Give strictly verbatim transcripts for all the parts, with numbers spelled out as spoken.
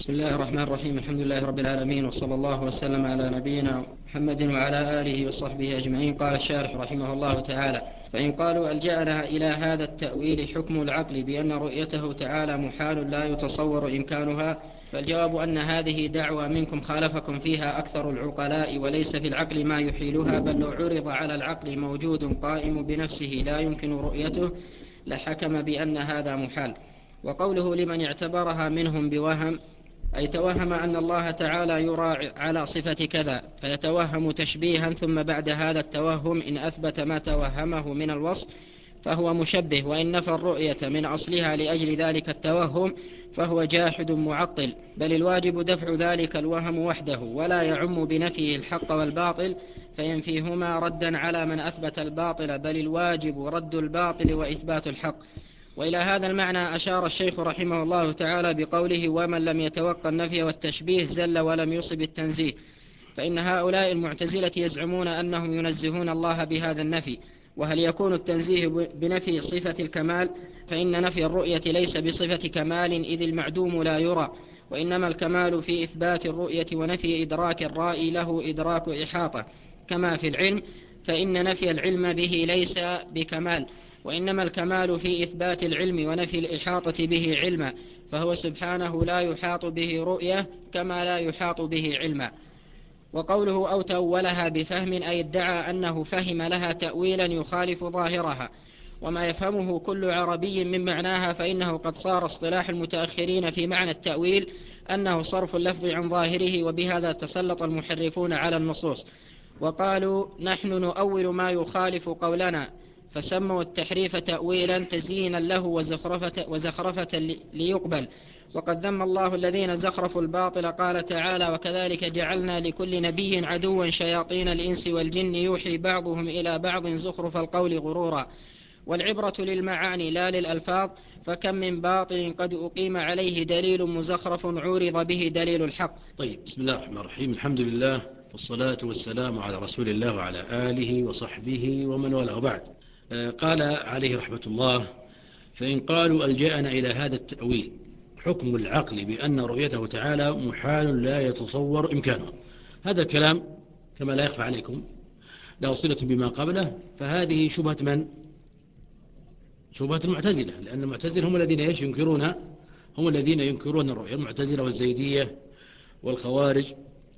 بسم الله الرحمن الرحيم. الحمد لله رب العالمين، وصلى الله وسلم على نبينا محمد وعلى آله وصحبه أجمعين. قال الشارح رحمه الله تعالى: فإن قالوا ألجأنا إلى هذا التأويل حكم العقل بأن رؤيته تعالى محال لا يتصور إمكانها، فالجواب أن هذه دعوى منكم خالفكم فيها أكثر العقلاء، وليس في العقل ما يحيلها، بل لو عرض على العقل موجود قائم بنفسه لا يمكن رؤيته لحكم بأن هذا محال. وقوله لمن اعتبرها منهم بوهم، أي توهم أن الله تعالى يرى على صفة كذا فيتوهم تشبيها، ثم بعد هذا التوهم إن أثبت ما توهمه من الوصف فهو مشبه، وإن نفى الرؤية من أصلها لأجل ذلك التوهم فهو جاحد معطل، بل الواجب دفع ذلك الوهم وحده، ولا يعم بنفيه الحق والباطل فينفيهما ردا على من أثبت الباطل، بل الواجب رد الباطل وإثبات الحق. وإلى هذا المعنى أشار الشيخ رحمه الله تعالى بقوله: ومن لم يتوقع النفي والتشبيه زل ولم يصب التنزيه. فإن هؤلاء المعتزلة يزعمون أنهم ينزهون الله بهذا النفي، وهل يكون التنزيه بنفي صفة الكمال؟ فإن نفي الرؤية ليس بصفة كمال، إذ المعدوم لا يرى، وإنما الكمال في إثبات الرؤية ونفي إدراك الرائي له إدراك إحاطة، كما في العلم، فإن نفي العلم به ليس بكمال، وإنما الكمال في إثبات العلم ونفي الإحاطة به علما، فهو سبحانه لا يحاط به رؤية كما لا يحاط به علما. وقوله أو تأولها بفهم، أي ادعى أنه فهم لها تأويلا يخالف ظاهرها، وما يفهمه كل عربي من معناها، فإنه قد صار اصطلاح المتأخرين في معنى التأويل أنه صرف اللفظ عن ظاهره، وبهذا تسلط المحرفون على النصوص وقالوا نحن نؤول ما يخالف قولنا، فسموا التحريف تأويلا تزيينا له وزخرفة, وزخرفة ليقبل. وقد ذم الله الذين زخرفوا الباطل، قال تعالى: وكذلك جعلنا لكل نبي عدوا شياطين الإنس والجن يوحي بعضهم إلى بعض زخرف القول غرورا. والعبرة للمعاني لا للألفاظ، فكم من باطل قد أقيم عليه دليل مزخرف عورض به دليل الحق. طيب، بسم الله الرحمن الرحيم. الحمد لله والصلاة والسلام على رسول الله وعلى آله وصحبه ومن والاه، بعد. قال عليه رحمة الله: فإن قالوا ألجأنا إلى هذا التأويل حكم العقل بأن رؤيته تعالى محال لا يتصور إمكانه. هذا الكلام كما لا يخفى عليكم له صلة بما قبله، فهذه شبهة من؟ شبهة المعتزلة، لأن المعتزلة هم الذين ينكرون هم الذين ينكرون الرؤية، المعتزلة والزيدية والخوارج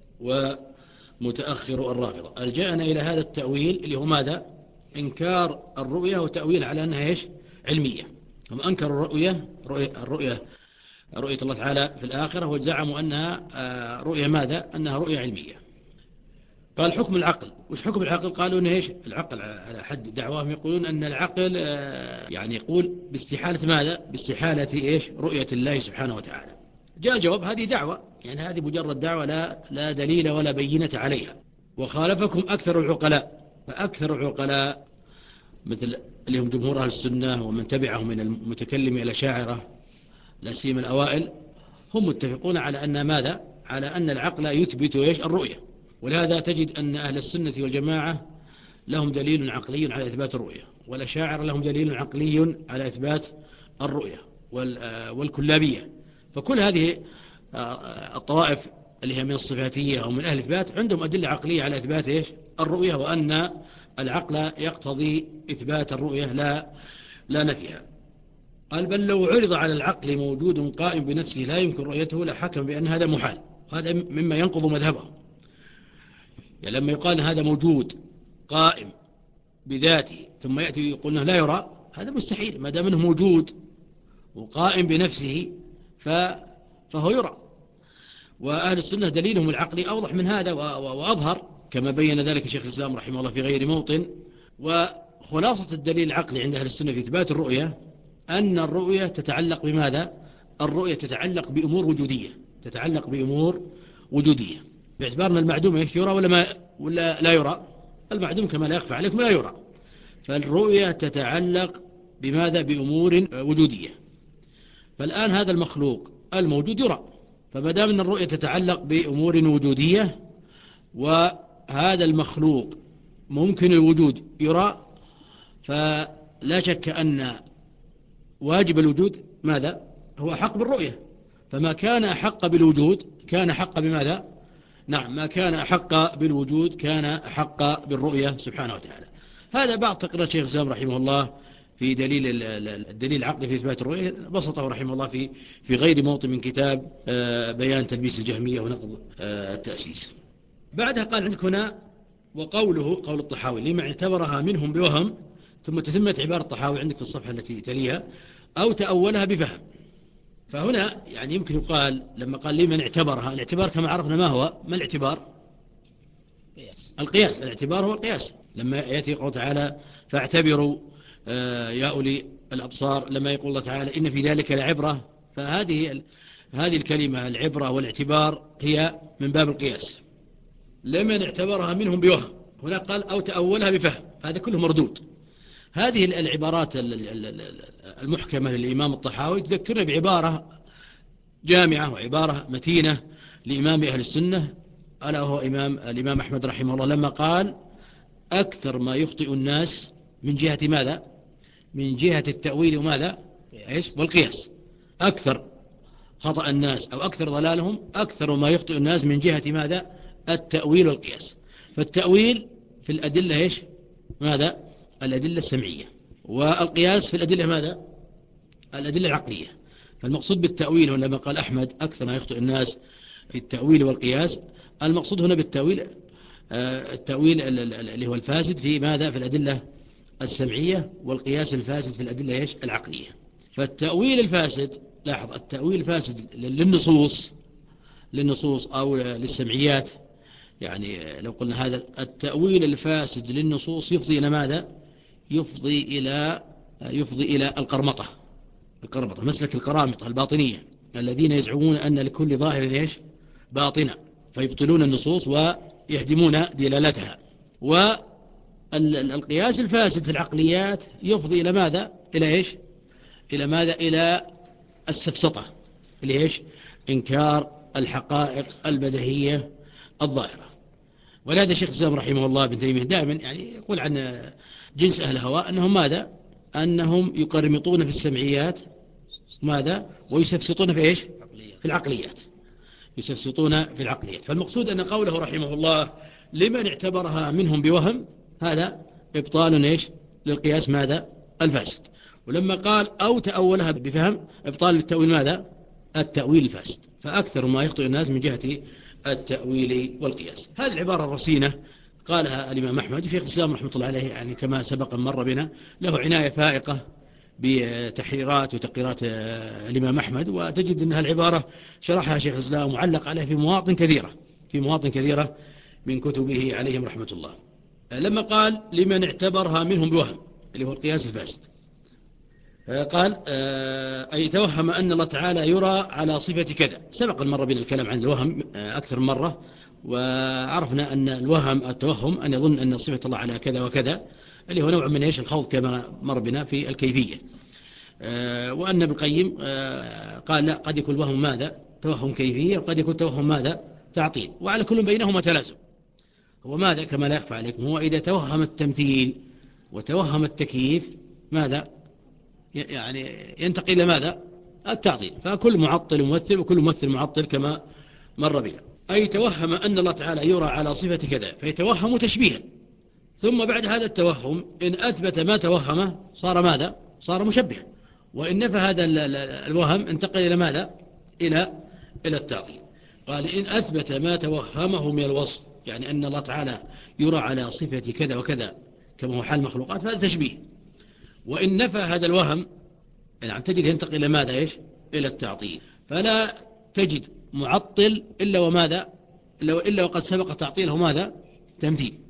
ومتأخر الرافضة. ألجأنا إلى هذا التأويل اللي هو ماذا؟ إنكار الرؤية وتأويل على أنها إيش؟ علمية. هم أنكروا الرؤية رؤية الرؤية رؤية الله تعالى في الآخرة، وزعموا أنها رؤية ماذا؟ أنها رؤية علمية. قال حكم العقل. وش حكم العقل؟ قالوا أنه إيش؟ العقل على حد دعواهم يقولون أن العقل يعني يقول باستحالة ماذا؟ باستحالة إيش؟ رؤية الله سبحانه وتعالى. جاء جواب هذه دعوة، يعني هذه مجرد دعوة لا لا دليل ولا بينة عليها. وخالفكم أكثر العقلاء، فأكثر العقلاء مثل اللي هم جمهور أهل السنة ومن تبعهم من المتكلمين الأشاعرة لا سيما الأوائل، هم متفقون على أن ماذا؟ على أن العقل يثبت إيش؟ الرؤية. ولهذا تجد أن أهل السنة والجماعة لهم دليل عقلي على إثبات الرؤية، والأشاعرة لهم دليل عقلي على إثبات الرؤية، والكلابية. فكل هذه الطوائف اللي هي من الصفاتية أو من أهل الإثبات عندهم أدلة عقلية على إثبات إيش؟ الرؤية، وأن العقل يقتضي إثبات الرؤية لا لا نفيها. قال بل لو عرض على العقل موجود قائم بنفسه لا يمكن رؤيته لحكم بأن هذا محال، وهذا مما ينقض مذهبهم. يعني لما يقال هذا موجود قائم بذاته ثم يأتي يقول لا يرى، هذا مستحيل. ما دام انه موجود وقائم بنفسه فهو يرى. وأهل السنة دليلهم العقلي أوضح من هذا وأظهر، كما بين ذلك شيخ الإسلام رحمه الله في غير موطن. وخلاصة الدليل العقلي عند أهل السنة في إثبات الرؤية أن الرؤية تتعلق بماذا؟ الرؤية تتعلق بأمور وجودية، تتعلق بأمور وجودية، باعتبارنا المعدوم يرى ولا, ما ولا لا يرى؟ المعدوم كما لا يخفى عليكم لا يرى. فالرؤية تتعلق بماذا؟ بأمور وجودية. فالآن هذا المخلوق الموجود يرى، فما دام أن الرؤية تتعلق بأمور وجودية وهذا المخلوق ممكن الوجود يرى، فلا شك أن واجب الوجود ماذا؟ هو حق بالرؤية. فما كان أحق بالوجود كان أحق بماذا؟ نعم، ما كان أحق بالوجود كان أحق بالرؤية سبحانه وتعالى. هذا بعض تقرير شيخ الإسلام رحمه الله في دليل الدليل العقلي في إثبات الرؤية، بسطه رحمه الله في في غير موطن من كتاب بيان تلبيس الجهمية ونقض التأسيس. بعدها قال عندك هنا وقوله قول الطحاوي لمن اعتبرها منهم بوهم، ثم تتمة عبارة الطحاوي عندك في الصفحة التي تليها أو تأولها بفهم. فهنا يعني يمكن يقال لما قال لمن اعتبرها، الاعتبار كما عرفنا ما هو؟ ما الاعتبار؟ قياس. القياس. الاعتبار هو القياس. لما يأتي قول تعالى فاعتبروا يا أولي الأبصار، لما يقول الله تعالى إن في ذلك لعبرة، فهذه هذه الكلمة العبرة والاعتبار هي من باب القياس. لمن اعتبرها منهم بوهم، هنا قال أو تأولها بفهم، هذا كله مردود. هذه العبارات المحكمة للإمام الطحاوي تذكرنا بعبارة جامعة وعبارة متينة لإمام أهل السنة، ألا هو إمام الإمام أحمد رحمه الله، لما قال أكثر ما يخطئ الناس من جهة ماذا؟ من جهة التأويل وماذا؟ إيش؟ والقياس. أكثر خطأ الناس أو أكثر ضلالهم أكثر ما يخطئ الناس من جهة ماذا؟ التأويل والقياس. فالتأويل في الأدلة إيش؟ ماذا؟ الأدلة السمعية، والقياس في الأدلة ماذا؟ الأدلة العقلية. فالمقصود بالتأويل لما قال أحمد أكثر ما يخطئ الناس في التأويل والقياس، المقصود هنا بالتأويل التأويل اللي هو الفاسد في ماذا؟ في الأدلة السمعية، والقياس الفاسد في الأدلة إيش؟ العقلية. فالتأويل الفاسد، لاحظ التأويل الفاسد للنصوص للنصوص أو للسمعيات، يعني لو قلنا هذا التأويل الفاسد للنصوص يفضي إلى ماذا؟ يفضي إلى يفضي إلى القرمطة القرمطة مسلك القرامطة الباطنية الذين يزعمون أن لكل ظاهر إيش؟ باطنة، فيبطلون النصوص ويهدمون دلالتها. والقياس الفاسد في العقليات يفضي إلى ماذا؟ إلى إيش؟ إلى ماذا؟ إلى السفسطة، إلى إيش؟ إنكار الحقائق البديهية الظاهرة. ولهذا الشيخ الإسلام رحمه الله ابن تيمية دائما يعني يقول عن جنس أهل الهواء أنهم ماذا؟ أنهم يقرمطون في السمعيات ماذا؟ ويسفسطون في إيش؟ في العقليات. يسفسطون في العقليات. فالمقصود أن قوله رحمه الله لمن اعتبرها منهم بوهم، هذا إبطال إيش؟ للقياس ماذا؟ الفاسد. ولما قال أو تأولها بفهم، إبطال للتأويل ماذا؟ التأويل الفاسد. فأكثر ما يخطئ الناس من جهة التأويل والقياس. هذه العبارة الرصينة قالها الإمام أحمد. وشيخ الإسلام رحمة الله عليه يعني كما سبق مر بنا له عناية فائقة بتحريرات وتقريرات الإمام أحمد، وتجد أن العبارة شرحها شيخ الإسلام وعلق عليها في مواطن كثيرة في مواطن كثيرة من كتبه عليهم رحمة الله. لما قال لمن اعتبرها منهم بوهم اللي هو القياس الفاسد، قال أي توهم أن الله تعالى يرى على صفة كذا. سبق المرة بنا الكلام عن الوهم أكثر من مرة، وعرفنا أن الوهم التوهم أن يظن أن صفة الله على كذا وكذا، اللي هو نوع من إيش؟ الخوض كما مر بنا في الكيفية. وأن ابن القيم قال لا، قد يكون الوهم ماذا؟ توهم كيفية، وقد يكون توهم ماذا؟ تعطيل، وعلى كل بينهما تلازم. هو ماذا؟ كما لا يخفى عليكم، هو إذا توهم التمثيل وتوهم التكييف ماذا؟ يعني ينتقل إلى ماذا؟ التعطيل. فكل معطل ممثل وكل ممثل معطل كما مر بنا. أي توهم أن الله تعالى يرى على صفة كذا فيتوهم تشبيها، ثم بعد هذا التوهم إن أثبت ما توهمه صار ماذا؟ صار مشبها. وإن نفى هذا الوهم انتقل إلى ماذا؟ إلى إلى التعطيل. قال إن أثبت ما توهمه من الوصف، يعني أن الله تعالى يرى على صفة كذا وكذا كما هو حال المخلوقات، فهذا تشبيه. وإن نفى هذا الوهم يعني تجد ينتقل إلى ماذا؟ إيش؟ إلى التعطيل. فلا تجد معطل إلا وماذا؟ إلا وقد سبق تعطيله ماذا؟ تمثيل.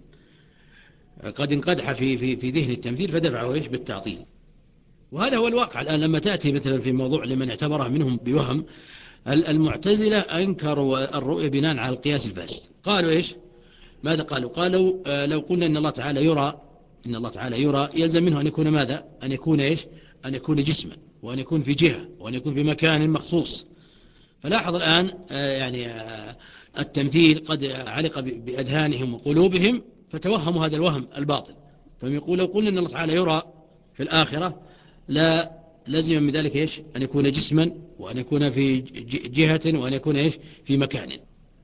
قد انقدح في في في ذهن التمثيل فدفعه إيش؟ بالتعطيل. وهذا هو الواقع الآن. لما تأتي مثلا في موضوع لمن اعتبره منهم بوهم، المعتزلة أنكروا الرؤية بناء على القياس الفاسد. قالوا إيش؟ ماذا قالوا؟ قالوا آه لو قلنا إن الله تعالى يرى إن الله تعالى يرى يلزم منه أن يكون ماذا؟ أن يكون إيش؟ أن يكون جسما، وأن يكون في جهة، وأن يكون في مكان مخصوص. فلاحظ الآن آه يعني آه التمثيل قد علق بأذهانهم وقلوبهم فتوهموا هذا الوهم الباطل. فهم يقول لو قلنا إن الله تعالى يرى في الآخرة لا لازم من ذلك إيش؟ أن يكون جسما، وأن يكون في جهة، وأن يكون إيش؟ في مكان.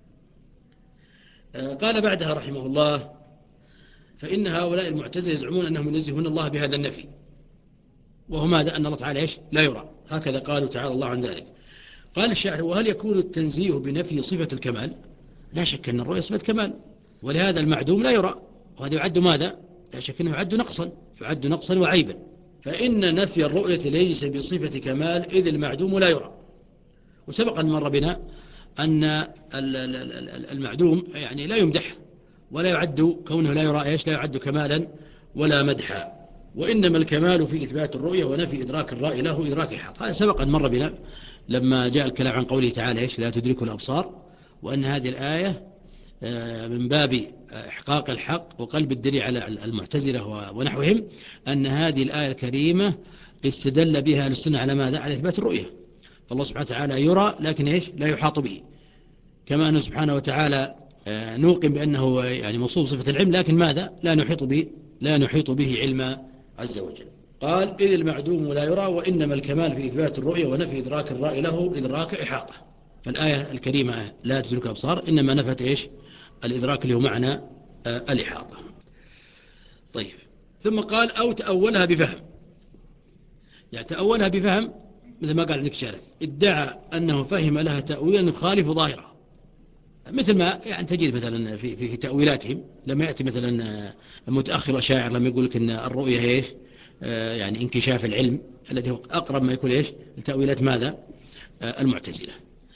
قال بعدها رحمه الله: فإن هؤلاء المعتزلة يزعمون أنهم ينزهون الله بهذا النفي، وهو ماذا؟ أن الله تعالى إيش؟ لا يرى، هكذا قالوا تعالى الله عن ذلك. قال الشاعر: وهل يكون التنزيه بنفي صفة الكمال؟ لا شك أن الرؤية صفة كمال، ولهذا المعدوم لا يرى، وهذا يعد ماذا؟ لا شك أنه يعد نقصا، يعد نقصا وعيبا. فإن نفي الرؤية ليس بصفة كمال، إذ المعدوم لا يرى. وسبق أن مر بنا أن المعدوم يعني لا يمدح، ولا يعد كونه لا يرى إيش؟ لا يعد كمالا ولا مدحا. وإنما الكمال في إثبات الرؤية ونفي إدراك الرأي له إدراك إحاط. هذا سبق أن مر بنا لما جاء الكلام عن قوله تعالى إيش؟ لا تدركه الأبصار، وأن هذه الآية من باب إحقاق الحق وقلب الدليل على المعتزلة ونحوهم، أن هذه الآية الكريمة استدل بها السنة على ماذا؟ على إثبات الرؤية. فالله سبحانه وتعالى يرى لكن إيش؟ لا يحاط به، كما أنه سبحانه وتعالى نوقن بأنه يعني موصوف صفة العلم، لكن ماذا؟ لا نحيط به لا نحيط به علما عز وجل. قال: إذ المعدوم لا يرى، وإنما الكمال في إثبات الرؤية ونفي إدراك الرأي له إدراك إحاطة. فالآية الكريمة لا تدرك الأبصار إنما نفت إيش؟ الإدراك اللي هو معنى آه الإحاطة. طيب، ثم قال: أو تأولها بفهم. يعني تأولها بفهم مثل ما قال ابن كشارة، ادعى أنه فهم لها تأويلا يخالف ظاهرها، مثل ما يعني تجد مثلا في, في تأويلاتهم لما يأتي مثلا متأخر شاعر لما يقول لك أن الرؤية إيش؟ آه يعني انكشاف العلم، الذي هو أقرب ما يكون إيش؟ التأويلات ماذا؟ آه المعتزلة.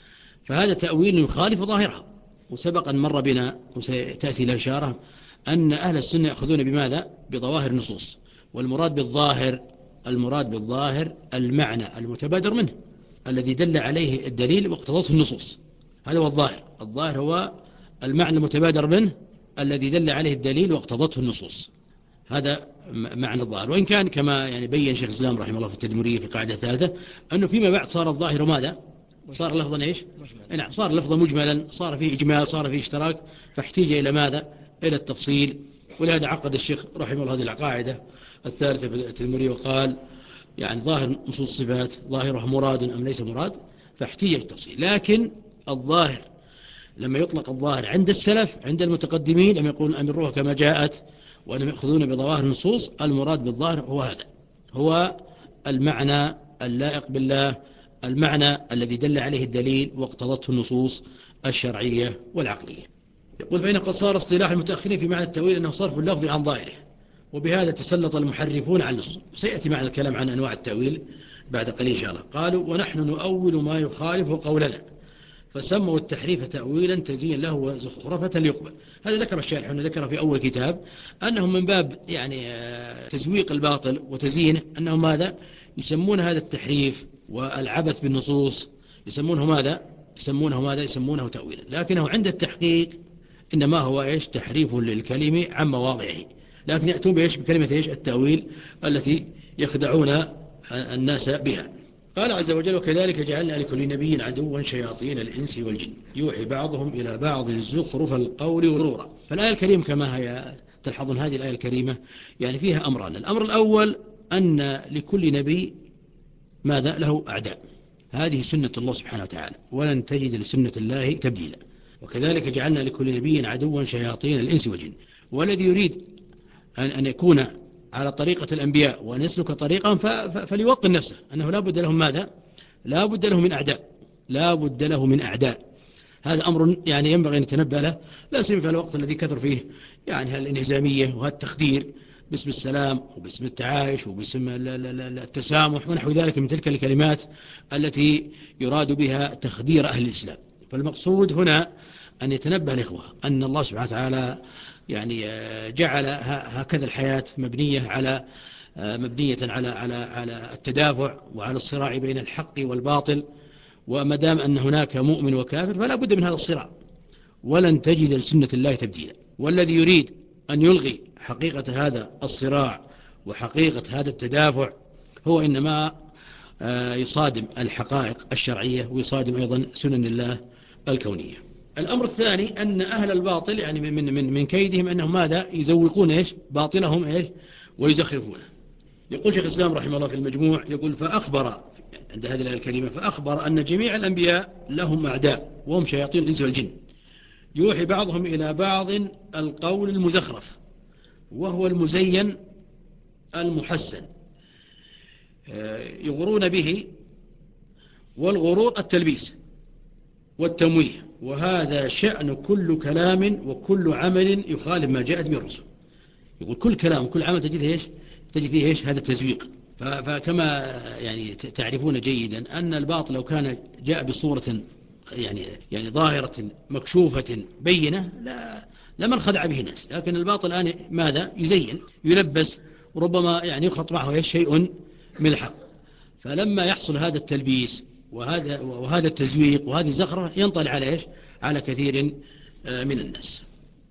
فهذا تأويل يخالف ظاهرها. وسبق أن مر بنا وستأتي الإشارة أن أهل السنة يأخذون بماذا؟ بظواهر النصوص، والمراد بالظاهر المراد بالظاهر المعنى المتبادر منه الذي دل عليه الدليل واقتضته النصوص. هذا هو الظاهر. الظاهر هو المعنى المتبادر منه الذي دل عليه الدليل واقتضته النصوص. هذا معنى الظاهر. وإن كان كما يعني بين شيخ الإسلام رحمه الله في التدمرية في القاعدة الثالثة أنه فيما بعد صار الظاهر ماذا؟ صار لفظا إيش؟ مجمل. نعم، صار لفظا مجملا، صار فيه إجمال، صار فيه اشتراك، فاحتاج إلى ماذا؟ إلى التفصيل. ولهذا عقد الشيخ رحمه الله هذه القاعدة الثالثة في التدمرية وقال: يعني ظاهر نصوص الصفات ظاهره مراد أم ليس مراد، فاحتاج التفصيل. لكن الظاهر لما يطلق الظاهر عند السلف عند المتقدمين لما يقولون أمروها كما جاءت وأنهم يأخذون بظواهر النصوص، المراد بالظاهر هو هذا، هو المعنى اللائق بالله، المعنى الذي دل عليه الدليل واقتضته النصوص الشرعية والعقلية. يقول: فإن قد صار اصطلاح المتأخرين في معنى التأويل أنه صرف اللفظ عن ظاهره، وبهذا تسلط المحرفون على النصوص. سيأتي معنا الكلام عن أنواع التأويل بعد قليل إن شاء الله. قالوا: ونحن نؤول ما يخالف قولنا، فسموا التحريف تأويلا تزيين له وزخرفة ليقبل. هذا ذكر الشارح هنا، ذكر في أول كتاب أنهم من باب يعني تزويق الباطل وتزيينه، أنهم ماذا؟ يسمون هذا التحريف والعبث بالنصوص يسمونه ماذا؟ يسمونه ماذا؟ يسمونه تأويلا، لكنه عند التحقيق إنما هو إيش؟ تحريف للكلمة عن مواضعه، لكن يأتون بإيش؟ بكلمة إيش؟ التأويل التي يخدعون الناس بها. قال عز وجل: وكذلك جعلنا لكل نبي عدوا شياطين الإنس والجن يوحي بعضهم إلى بعض زخرف القول غرورا. فالآية الكريمة كما هي تلحظون هذه الآية الكريمة يعني فيها أمران. الأمر الأول أن لكل نبي ماذا؟ له أعداء، هذه سنة الله سبحانه وتعالى، ولن تجد لسنة الله تبديلا. وكذلك جعلنا لكل نبي عدوا شياطين الإنس والجن. والذي يريد أن يكون على طريقة الأنبياء وأن يسلك طريقا فليوطن نفسه أنه لا بد له ماذا؟ لا بد له من أعداء، لا بد له من أعداء. هذا أمر يعني ينبغي أن يتنبأ له، لا سيما في الوقت الذي كثر فيه يعني الانهزامية وهالتخدير باسم السلام وباسم التعايش وباسم التسامح ونحو ذلك من تلك الكلمات التي يراد بها تخدير أهل الإسلام. فالمقصود هنا أن يتنبه الإخوة أن الله سبحانه وتعالى يعني جعل هكذا الحياة مبنية على مبنية على على على التدافع وعلى الصراع بين الحق والباطل، وما دام أن هناك مؤمن وكافر فلا بد من هذا الصراع، ولن تجد لسنة الله تبديلا. والذي يريد أن يلغي حقيقة هذا الصراع وحقيقة هذا التدافع هو إنما يصادم الحقائق الشرعية ويصادم أيضا سنن الله الكونية. الأمر الثاني أن أهل الباطل يعني من من من كيدهم أنهم ماذا؟ يزوقون إيش؟ باطلهم إيش؟ ويزخرفونه. يقول شيخ الإسلام رحمه الله في المجموع، يقول فأخبر عند هذه الآية الكريمة فأخبر أن جميع الأنبياء لهم أعداء وهم شياطين الإنس والجن، يوحي بعضهم إلى بعض القول المزخرف وهو المزين المحسن يغرون به، والغرور التلبيس والتمويه، وهذا شأن كل كلام وكل عمل يخالف ما جاءت به الرسل. يقول كل كلام وكل عمل تجد إيش تجد فيه إيش هذا التزويق. فكما يعني تعرفون جيدا أن الباطل لو كان جاء بصورة يعني يعني ظاهرة مكشوفة بينة لا لمن خدع به الناس، لكن الباطل الآن ماذا يزين يلبس، وربما يعني يخلط معه إيش شيء من الحق. فلما يحصل هذا التلبيس وهذا وهذا التزويق وهذه الزخرفة ينطلع على إيش على كثير من الناس.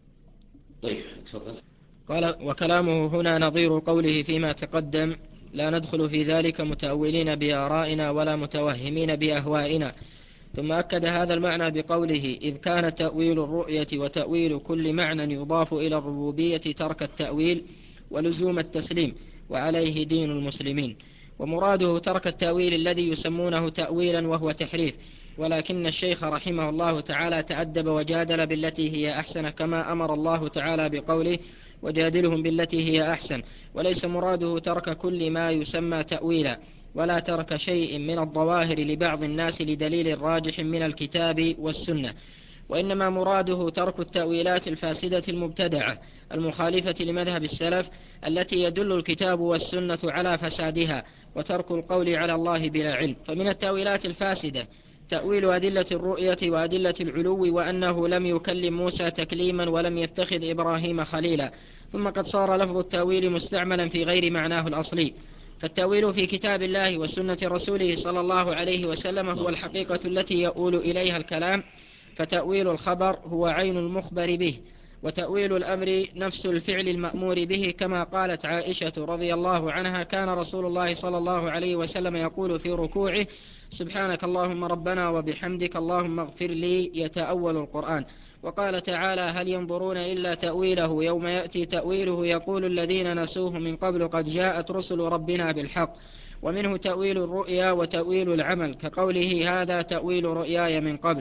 طيب تفضل. قال وكلامه هنا نظير قوله فيما تقدم: لا ندخل في ذلك متأولين بآرائنا ولا متوهمين بأهوائنا. ثم أكد هذا المعنى بقوله: إذ كان تأويل الرؤية وتأويل كل معنى يضاف إلى الربوبية ترك التأويل ولزوم التسليم، وعليه دين المسلمين. ومراده ترك التأويل الذي يسمونه تأويلا وهو تحريف، ولكن الشيخ رحمه الله تعالى تأدب وجادل بالتي هي أحسن، كما أمر الله تعالى بقوله: وجادلهم بالتي هي أحسن. وليس مراده ترك كل ما يسمى تأويلا، ولا ترك شيء من الظواهر لبعض الناس لدليل راجح من الكتاب والسنة، وإنما مراده ترك التأويلات الفاسدة المبتدعة المخالفة لمذهب السلف التي يدل الكتاب والسنة على فسادها، وترك القول على الله بلا علم. فمن التأويلات الفاسدة تأويل أدلة الرؤية وأدلة العلو، وأنه لم يكلم موسى تكليما ولم يتخذ إبراهيم خليلا، ثم قد صار لفظ التأويل مستعملا في غير معناه الأصلي. فالتأويل في كتاب الله وسنة رسوله صلى الله عليه وسلم هو الحقيقة التي يؤول إليها الكلام، فتأويل الخبر هو عين المخبر به، وتأويل الأمر نفس الفعل المأمور به، كما قالت عائشة رضي الله عنها: كان رسول الله صلى الله عليه وسلم يقول في ركوعه: سبحانك اللهم ربنا وبحمدك اللهم اغفر لي، يتأول القرآن. وقال تعالى: هل ينظرون إلا تأويله يوم يأتي تأويله يقول الذين نسوه من قبل قد جاءت رسل ربنا بالحق. ومنه تأويل الرؤيا وتأويل العمل، كقوله: هذا تأويل رؤياي من قبل،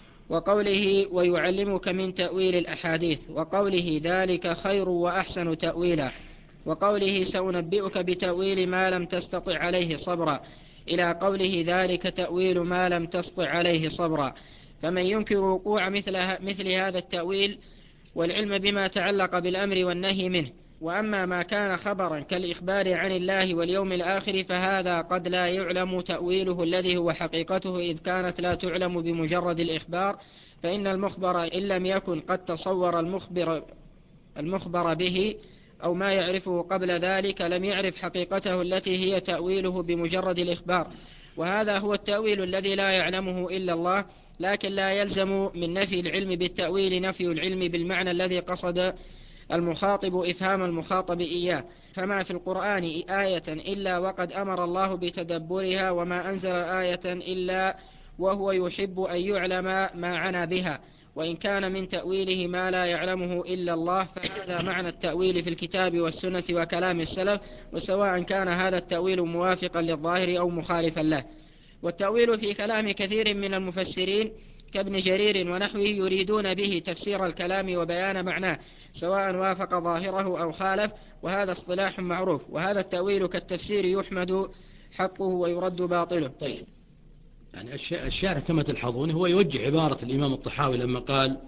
وقوله: ويعلمك من تأويل الأحاديث، وقوله: ذلك خير وأحسن تأويلا، وقوله: سأنبئك بتأويل ما لم تستطع عليه صبرا، إلى قوله: ذلك تأويل ما لم تستطع عليه صبرا. فمن ينكر وقوع مثل, مثل هذا التأويل والعلم بما تعلق بالأمر والنهي منه، وأما ما كان خبرا كالإخبار عن الله واليوم الآخر فهذا قد لا يعلم تأويله الذي هو حقيقته، إذ كانت لا تعلم بمجرد الإخبار، فإن المخبر إن لم يكن قد تصور المخبر, المخبر به أو ما يعرفه قبل ذلك لم يعرف حقيقته التي هي تأويله بمجرد الإخبار. وهذا هو التأويل الذي لا يعلمه إلا الله، لكن لا يلزم من نفي العلم بالتأويل نفي العلم بالمعنى الذي قصد المخاطب إفهام المخاطب إياه. فما في القرآن آية إلا وقد أمر الله بتدبرها، وما أنزل آية إلا وهو يحب أن يعلم ما عنى بها، وإن كان من تأويله ما لا يعلمه إلا الله، فهذا معنى التأويل في الكتاب والسنة وكلام السلف، وسواء كان هذا التأويل موافقا للظاهر أو مخالفا له. والتأويل في كلام كثير من المفسرين كابن جرير ونحوه يريدون به تفسير الكلام وبيان معناه، سواء وافق ظاهره أو خالف، وهذا اصطلاح معروف. وهذا التأويل كالتفسير يحمد حقه ويرد باطله. طيب، يعني الشارح كما تلحظون هو يوجه عبارة الإمام الطحاوي لما قال: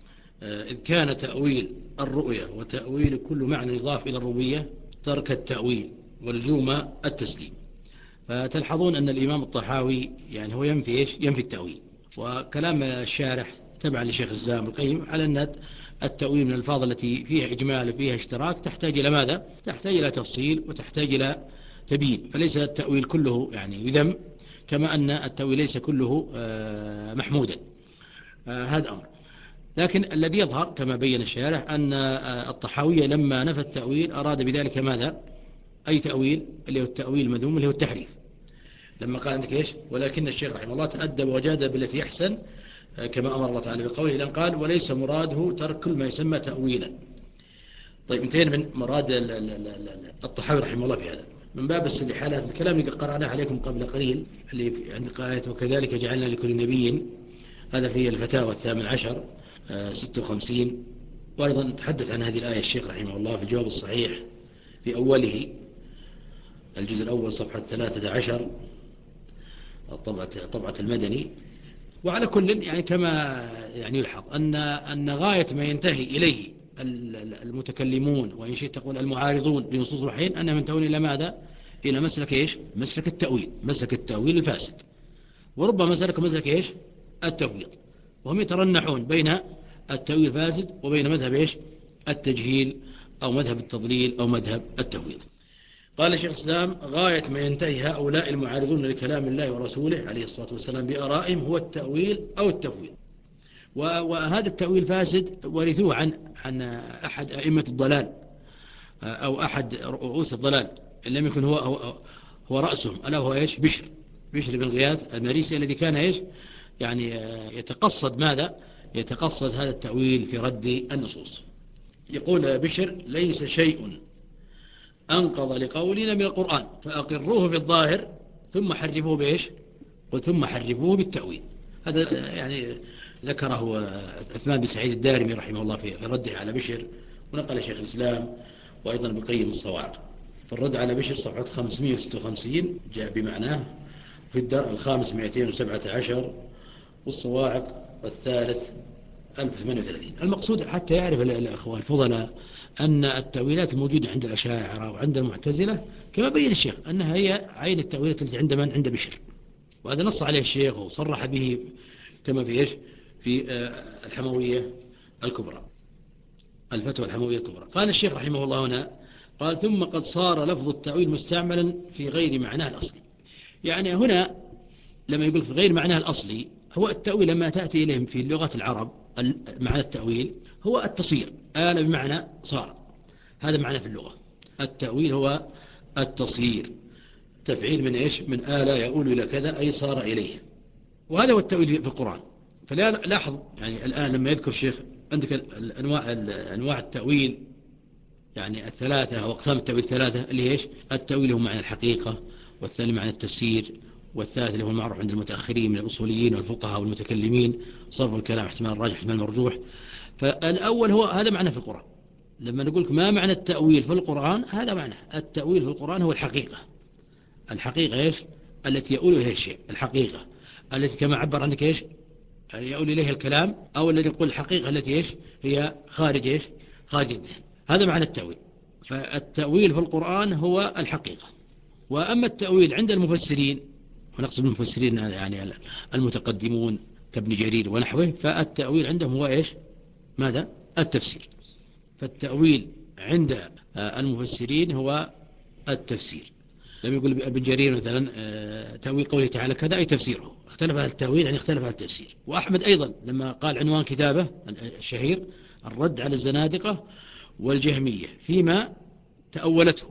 إذ كان تأويل الرؤية وتأويل كل معنى يضاف إلى الربوبية ترك التأويل ولزوم التسليم. فتلحظون أن الإمام الطحاوي يعني هو ينفي إيش؟ ينفي التأويل. وكلام الشارح تبعا لشيخ الإسلام ابن القيم على أن التأويل من الألفاظ التي فيها إجمال وفيها اشتراك تحتاج إلى ماذا؟ تحتاج إلى تفصيل وتحتاج إلى تبيين. فليس التأويل كله يعني يذم، كما أن التأويل ليس كله محمودا. هذا أمر. لكن الذي يظهر كما بين الشارح أن الطحاوية لما نفى التأويل أراد بذلك ماذا؟ أي تأويل؟ اللي هو التأويل المذموم اللي هو التحريف. لما قال عندك إيش؟ ولكن الشيخ رحمه الله تأدب وجاد بالتي أحسن، كما أمر الله تعالى بقوله، لأن قال: وليس مراده ترك كل ما يسمى تأويلا. طيب، انتهينا من مراد الطحاوي رحمه الله في هذا. من باب الاستحالات. الكلام اللي قرأناه عليكم قبل قليل اللي عند قائة وكذلك جعلنا لكل نبي، هذا في الفتاوى الثامن عشر ستة وخمسين. وأيضا تحدث عن هذه الآية الشيخ رحمه الله في الجواب الصحيح في أوله الجزء الأول صفحة ثلاثة عشر طبعة طبعة المدني. وعلى كل يعني كما يعني يلحظ أن أن غاية ما ينتهي إليه المتكلمون وإن شئت تقول المعارضون لنصوص الوحيين أنهم ينتهون إلى ماذا؟ إلى مسلك إيش؟ مسلك التأويل، مسلك التأويل الفاسد، وربما مسلك مسلك إيش؟ التفويض، وهم يترنحون بين التأويل الفاسد وبين مذهب إيش؟ التجهيل أو مذهب التضليل أو مذهب التفويض. قال شيخ الإسلام: غاية ما ينتهي هؤلاء المعارضون لكلام الله ورسوله عليه الصلاة والسلام بآرائهم هو التأويل أو التفويض. وهذا التأويل فاسد ورثوه عن عن أحد أئمة الضلال أو أحد رؤوس الضلال إن لم يكن هو هو, هو رأسهم، ألا هو إيش؟ بشر بشر بن غياث المريسي، الذي كان إيش؟ يعني يتقصد ماذا؟ يتقصد هذا التأويل في رد النصوص. يقول بشر: ليس شيء أنقض لقولنا من القرآن فأقروه في الظاهر ثم حرفوه بإيش؟ قل ثم حرفوه بالتأويل. هذا يعني ذكره عثمان بن سعيد الدارمي رحمه الله في رده على بشر، ونقل شيخ الإسلام وأيضا بقيم الصواعق. فالرد على بشر صفحة خمسمائة وستة وخمسين جاء بمعناه، في الدرء الخامس مئتين وسبعة عشر، والصواعق الثالث ألف وثمانية وثلاثين. المقصود حتى يعرف الأخوة الفضلاء أن التأويلات الموجودة عند الأشاعرة وعند المعتزلة كما بين الشيخ أنها هي عين التأويلات التي عند من؟ عند بشر. وهذا نص عليه الشيخ وصرح به كما في إيش؟ في الحموية الكبرى، الفتوى الحموية الكبرى. قال الشيخ رحمه الله هنا، قال: ثم قد صار لفظ التأويل مستعملا في غير معناه الأصلي. يعني هنا لما يقول في غير معناه الأصلي، هو التأويل لما تأتي إليهم في لغة العرب معنى التأويل هو التصير، آل بمعنى صار، هذا معنى في اللغة. التأويل هو التصير، تفعيل من إيش؟ من آل يؤول إلى كذا، أي صار إليه. وهذا هو التأويل في القرآن. فلاحظ يعني الآن لما يذكر الشيخ عندك الأنواع أنواع التأويل يعني الثلاثة أو أقسام التأويل الثلاثة، اللي إيش؟ التأويل هو معنى الحقيقة، والثاني معنى التفسير، والثالث اللي هو المعروف عند المتأخرين من الأصوليين والفقهاء والمتكلمين صرف الكلام احتمال الراجح احتمال المرجوح. فالأول هو هذا معنى في القرآن. لما نقول ما معنى التأويل في القرآن، هذا معنى التأويل في القرآن هو الحقيقة. الحقيقة إيش؟ التي يؤول إليها الشيء، الحقيقة التي كما عبر عنك إيش؟ يعني يؤول إليها الكلام، أو الذي يقول الحقيقة التي إيش؟ هي خارج إيش؟ خارج الذهن. هذا معنى التأويل. فالتأويل في القرآن هو الحقيقة. وأما التأويل عند المفسرين، ونقصد المفسرين يعني المتقدمون كابن جرير ونحوه، فالتأويل عندهم هو إيش؟ ماذا؟ التفسير. فالتأويل عند المفسرين هو التفسير. لم يقول ابن جرير مثلا تأويل قوله تعالى كذا أي تفسيره، اختلف هذا التأويل يعني اختلف هذا التفسير. وأحمد أيضا لما قال عنوان كتابه الشهير الرد على الزنادقة والجهمية فيما تأولته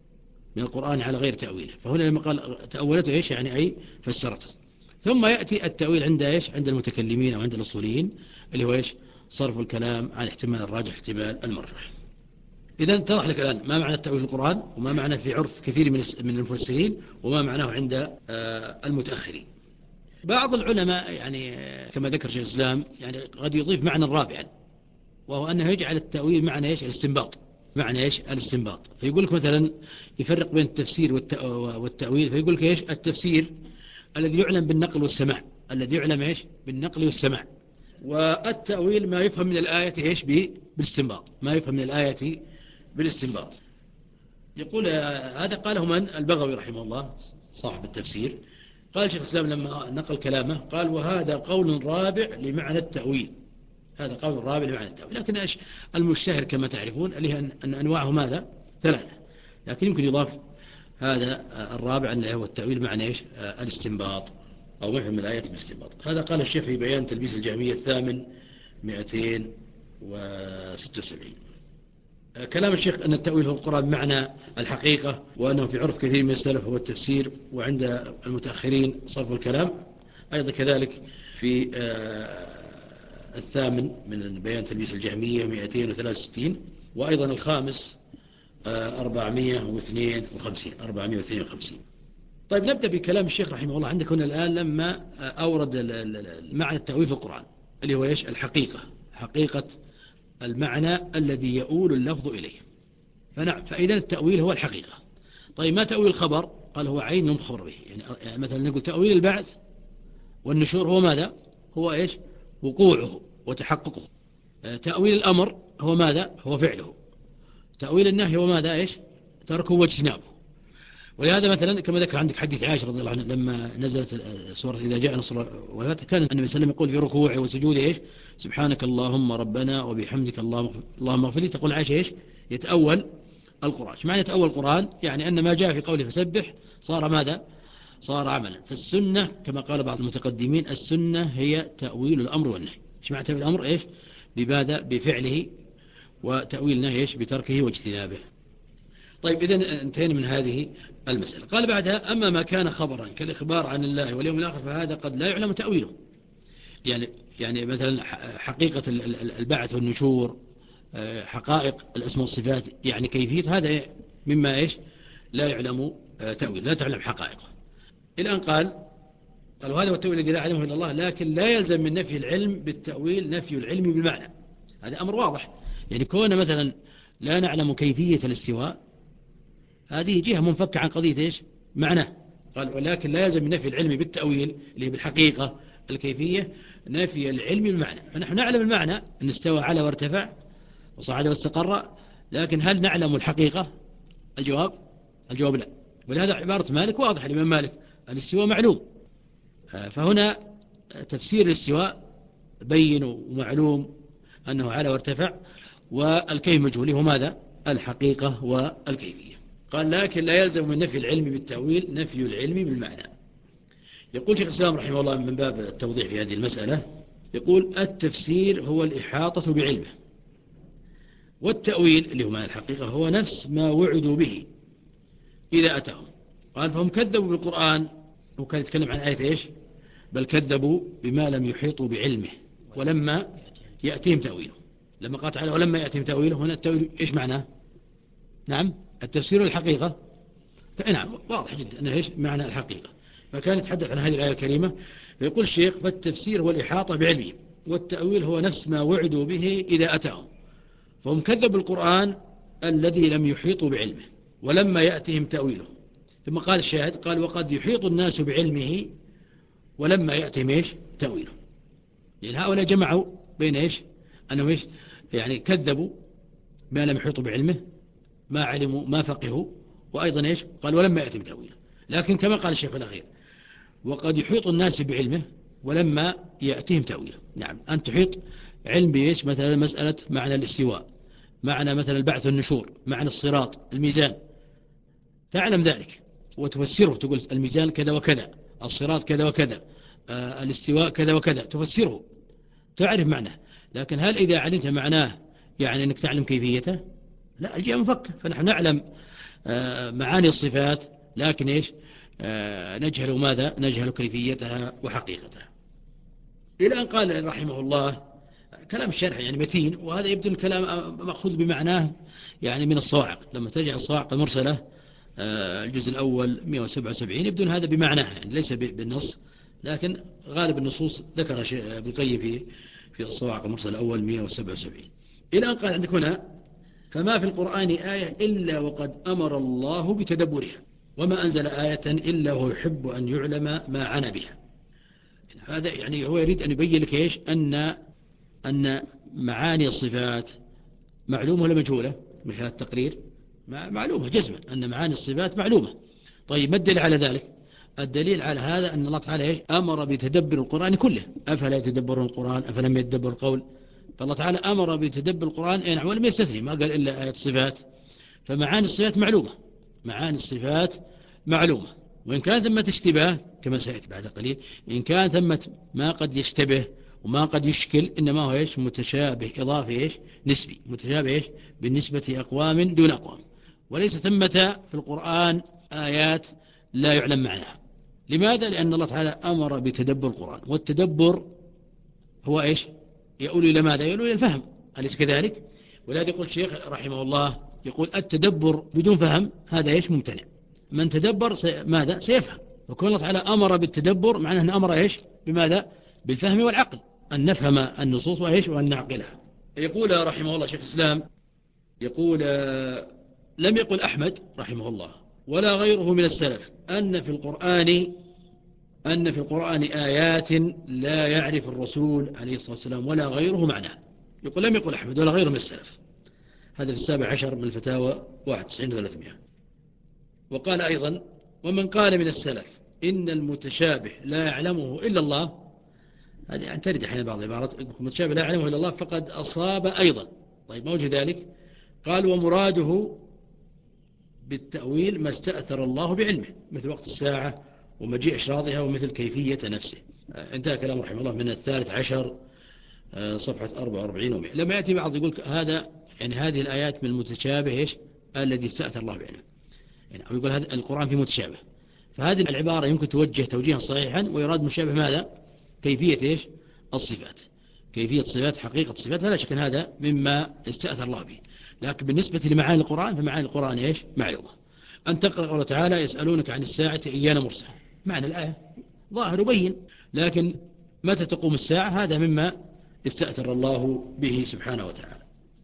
من القرآن على غير تأويله، فهنا لما قال تأولته إيش يعني أي فسرته. ثم يأتي التأويل عند إيش؟ عند المتكلمين أو عند الأصوليين، اللي هو إيش؟ صرف الكلام عن احتمال الراجح احتمال المرجح. إذن اتضح لك الآن ما معنى التأويل في القرآن، وما معنى في عرف كثير من من المفسرين، وما معناه عند المتأخرين. بعض العلماء يعني كما ذكر شيخ الإسلام يعني قد يضيف معنى رابعا، وهو أنه يجعل التأويل معنى إيش؟ الاستنباط، معنى إيش؟ الاستنباط. فيقول لك مثلا يفرق بين التفسير والتأويل، فيقول لك إيش؟ التفسير الذي يعلم بالنقل والسماع، الذي يعلم إيش؟ بالنقل والسماع. والتأويل ما يفهم من الآية إيش؟ بالاستنباط، ما يفهم من الآية بالاستنباط. يقول هذا قاله من؟ البغوي رحمه الله صاحب التفسير. قال شيخ الإسلام لما نقل كلامه قال: وهذا قول رابع لمعنى التأويل، هذا قول رابع لمعنى التأويل. لكن إيش المشتهر كما تعرفون اللي أن أنواعه ماذا؟ ثلاثة، لكن يمكن يضاف هذا الرابع أنه هو التأويل معنى إيش؟ الاستنباط أو مفهم الآية بالاستنباط. هذا قال الشيخ في بيان تلبيس الجهمية الثامن مئتين وستة وسبعين. كلام الشيخ أن التأويل في القرآن بمعنى الحقيقة، وأنه في عرف كثير من السلف هو التفسير، وعند المتأخرين صرف الكلام. أيضا كذلك في الثامن من بيان تلبيس الجهمية مئتين وثلاثة وستين. وأيضا الخامس أربعمائة واثنين وخمسين أربعمائة واثنين وخمسين. طيب نبدأ بكلام الشيخ رحمه الله. عندك هنا الآن لما أورد المعنى التأويل في القرآن اللي هو إيش؟ الحقيقة، حقيقة المعنى الذي يؤول اللفظ إليه. فنعم، فإذا التأويل هو الحقيقة. طيب ما تأويل الخبر؟ قال هو عين مخبر به. يعني مثلا نقول تأويل البعث والنشور هو ماذا؟ هو إيش؟ وقوعه وتحققه. تأويل الأمر هو ماذا؟ هو فعله. تأويل النهي هو ماذا؟ إيش؟ تركه واجتنابه. ولهذا مثلا كما ذكر عندك حديث عائشة رضي الله عنها لما نزلت سورة إذا جاء نصر والفتح، كان النبي صلى الله عليه وسلم يقول في ركوعه وسجوده إيش؟ سبحانك اللهم ربنا وبحمدك اللهم اغفر لي. تقول عائشة إيش؟ يتأول القرآن. معنى يتأول القرآن؟ يعني أن ما جاء في قوله فسبح صار ماذا؟ صار عملا. فالسنة كما قال بعض المتقدمين السنة هي تأويل الأمر والنهي. ايش معنى تأويل الأمر؟ إيش؟ بماذا؟ بفعله. وتأويل النهي إيش؟ بتركه واجتنابه. طيب إذن انتهينا من هذه المسألة. قال بعدها أما ما كان خبرا كالإخبار عن الله واليوم الآخر فهذا قد لا يعلم تأويله. يعني يعني مثلا حقيقة البعث والنشور، حقائق الأسماء والصفات، يعني كيفية هذا مما إيش؟ لا يعلم تأويل، لا تعلم حقائقه. الآن قال قال وهذا هو التأويل الذي لا يعلمه إلا الله، لكن لا يلزم من نفي العلم بالتأويل نفي العلم بالمعنى. هذا أمر واضح. يعني كون مثلا لا نعلم كيفية الاستواء، هذه جهة منفكة عن قضية إيش؟ معناه. قال ولكن لا يلزم من نفي العلم بالتأويل اللي هي بالحقيقة الكيفية نفي العلم بالمعنى. فنحن نعلم المعنى أن استوى على وارتفع وصعد واستقر، لكن هل نعلم الحقيقة؟ الجواب الجواب لا. ولهذا عبارة مالك واضح. الإمام مالك الاستواء معلوم. فهنا تفسير الاستواء بين ومعلوم أنه على وارتفع، والكيف مجهول هو ماذا؟ الحقيقة والكيفية. قال لكن لا يلزم من نفي العلم بالتأويل نفي العلم بالمعنى. يقول شيخ الإسلام رحمه الله من باب التوضيح في هذه المسألة، يقول التفسير هو الإحاطة بعلمه، والتأويل اللي هو معنى الحقيقة هو نفس ما وعدوا به إذا أتاهم. قال فهم كذبوا بالقرآن، وكان يتكلم عن آية إيش؟ بل كذبوا بما لم يحيطوا بعلمه ولما يأتيهم تأويله. لما قال تعالى ولما يأتيهم تأويله، هنا التأويل إيش معناه؟ نعم التفسير الحقيقة. نعم واضح جدا أنه إيش معنى الحقيقة. فكان يتحدث عن هذه الآية الكريمة، فيقول الشيخ فالتفسير هو الإحاطة بعلمه، والتأويل هو نفس ما وعدوا به إذا أتاهم. فهم كذبوا القرآن الذي لم يحيطوا بعلمه ولما يأتيهم تأويله. ثم قال الشاهد قال وقد يحيط الناس بعلمه ولما يأتيهم إيش؟ تأويله. يعني هؤلاء جمعوا بين إيش؟ أنهم إيش؟ يعني كذبوا ما لم يحيطوا بعلمه، ما علموا ما فقهوا، وأيضا إيش؟ قال ولما يأتيهم تأويله. لكن كما قال الشيخ الأخير وقد يحيط الناس بعلمه ولما يأتيهم تأويله. نعم أن تحيط علم بإيش؟ مثلا مسألة معنى الاستواء، معنى مثلا البعث والنشور، معنى الصراط، الميزان، تعلم ذلك وتفسره، تقول الميزان كذا وكذا، الصراط كذا وكذا، آه الاستواء كذا وكذا، تفسره تعرف معناه. لكن هل إذا علمت معناه يعني أنك تعلم كيفيته؟ لا، الجهة مفكة. فنحن نعلم آه معاني الصفات، لكن إيش؟ آه نجهل ماذا؟ نجهل كيفيتها وحقيقتها. إلى أن قال رحمه الله كلام الشرح يعني متين، وهذا يبدو الكلام مأخوذ بمعناه يعني من الصواعق. لما تجعل الصواعق المرسلة الجزء الأول مئة وسبعة وسبعين يبدو هذا بمعناه، يعني ليس بالنص، لكن غالب النصوص ذكر ابن القيم في في الصواعق المرسلة الأول مئة وسبعة وسبعين. إلى أن قال عندك هنا فما في القرآن آية إلا وقد أمر الله بتدبرها، وما أنزل آية إلا وهو يحب أن يعلم ما عنى بها. هذا يعني هو يريد أن يبين لك إيش؟ أن أن معاني الصفات معلومة ولا مجهولة؟ مثل التقرير معلومة جزما أن معاني الصفات معلومة. طيب ما الدليل على ذلك؟ الدليل على هذا أن الله تعالى إيش؟ أمر بتدبر القرآن كله. أفلا يتدبرون القرآن أفلم يتدبر القول؟ فالله تعالى أمر بتدبر القرآن أي ولم يستثني، ما قال إلا آية الصفات. فمعاني الصفات معلومة، معاني الصفات معلومة، وإن كان ثمة اشتباه كما سيأتي بعد قليل، إن كان ثمة ما قد يشتبه وما قد يشكل، إنما هو إيش؟ متشابه إضافي إيش؟ نسبي، متشابه إيش؟ بالنسبة أقوام دون أقوام. وليس ثمة في القرآن آيات لا يعلم معناها. لماذا؟ لأن الله تعالى أمر بتدبر القرآن، والتدبر هو إيش؟ يقول إلى ماذا؟ يقول إلى الفهم، أليس كذلك؟ ولهذا يقول الشيخ رحمه الله يقول التدبر بدون فهم هذا إيش ممتنع. من تدبر سي... ماذا سيفهم. وكون الله تعالى أمر بالتدبر معناه أن أمر إيش بماذا بالفهم والعقل، أن نفهم النصوص وإيش وأن نعقلها. يقول رحمه الله شيخ الإسلام، يقول لم يقل أحمد رحمه الله ولا غيره من السلف أن في القرآن أن في القرآن آيات لا يعرف الرسول عليه الصلاة والسلام ولا غيره معناه. يقول لم يقل أحمد ولا غيره من السلف. هذا في السابع عشر من الفتاوى واحد وتسعين وثلاثمائة. وقال أيضا ومن قال من السلف إن المتشابه لا يعلمه إلا الله، هذه يعني ترد أحيانا بعض العبارات المتشابه لا يعلمه إلا الله فقد أصاب أيضا. طيب ما وجه ذلك؟ قال ومراده بالتأويل ما استأثر الله بعلمه مثل وقت الساعة ومجيء أشراطها ومثل كيفية نفسه. انتهى كلام رحمه الله من الثالث عشر صفحة أربعة وأربعين ومئة. لما يأتي بعض يقول هذا يعني هذه الآيات من المتشابه إيش الذي استأثر الله بعلمه، يعني أو يقول هذا القرآن فيه متشابه، فهذه العبارة يمكن توجه توجيها صحيحا ويراد مشابه ماذا كيفية إيش الصفات، كيفية صفات حقيقة صفات، فلا شك أن هذا مما استأثر الله به. لكن بالنسبة لمعاني القرآن فمعاني القرآن إيش معلومة. أن تقرأ قوله تعالى يسألونك عن الساعة أيان مرساها، معنى الآية ظاهر وبين، لكن متى تقوم الساعة هذا مما استأثر الله به سبحانه وتعالى.